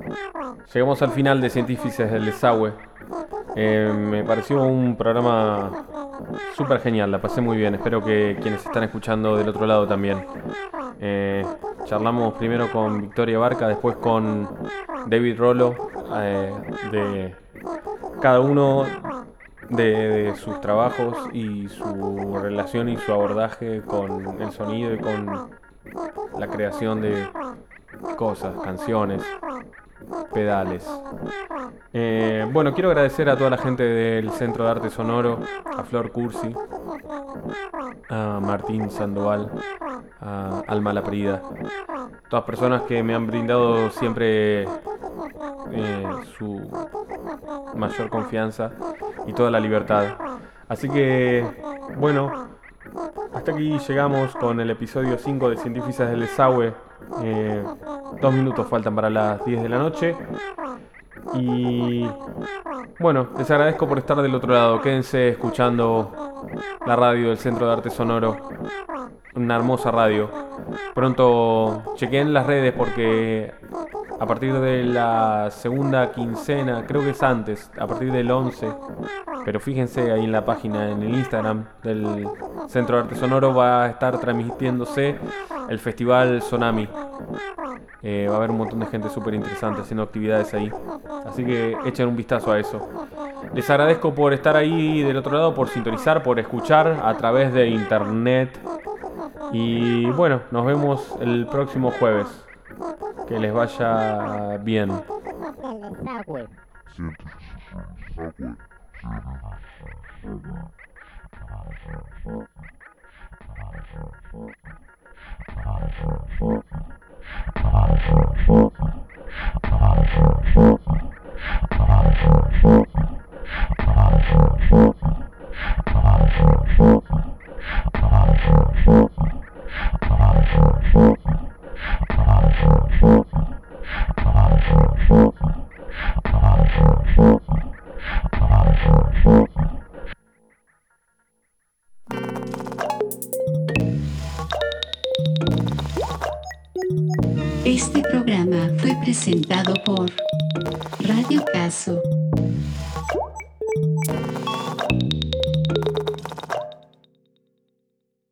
llegamos al final de Científices del Desagüe. Me pareció un programa súper genial, la pasé muy bien. Espero que quienes están escuchando del otro lado también. Charlamos primero con Victoria Barca, después con David Rollo, de cada uno de sus trabajos y su relación y su abordaje con el sonido y con la creación de cosas, canciones, pedales. Bueno, quiero agradecer a toda la gente del Centro de Arte Sonoro, a Flor Cursi, a Martín Sandoval, a Alma Laprida, todas personas que me han brindado siempre su mayor confianza y toda la libertad. Así que, bueno, hasta aquí llegamos con el episodio 5 de Científicas del Desagüe. 2 minutos faltan para las 10 de la noche. Y bueno, les agradezco por estar del otro lado. Quédense escuchando la radio del Centro de Arte Sonoro. Una hermosa radio. Pronto chequeen las redes porque a partir de la segunda quincena, creo que es antes, a partir del 11, pero fíjense ahí en la página, en el Instagram del Centro de Arte Sonoro va a estar transmitiéndose el Festival Sonami. Va a haber un montón de gente súper interesante haciendo actividades ahí. Así que echen un vistazo a eso. Les agradezco por estar ahí del otro lado, por sintonizar, por escuchar a través de internet. Y bueno, nos vemos el próximo jueves. Que les vaya bien. Este programa fue presentado por Radio Caso.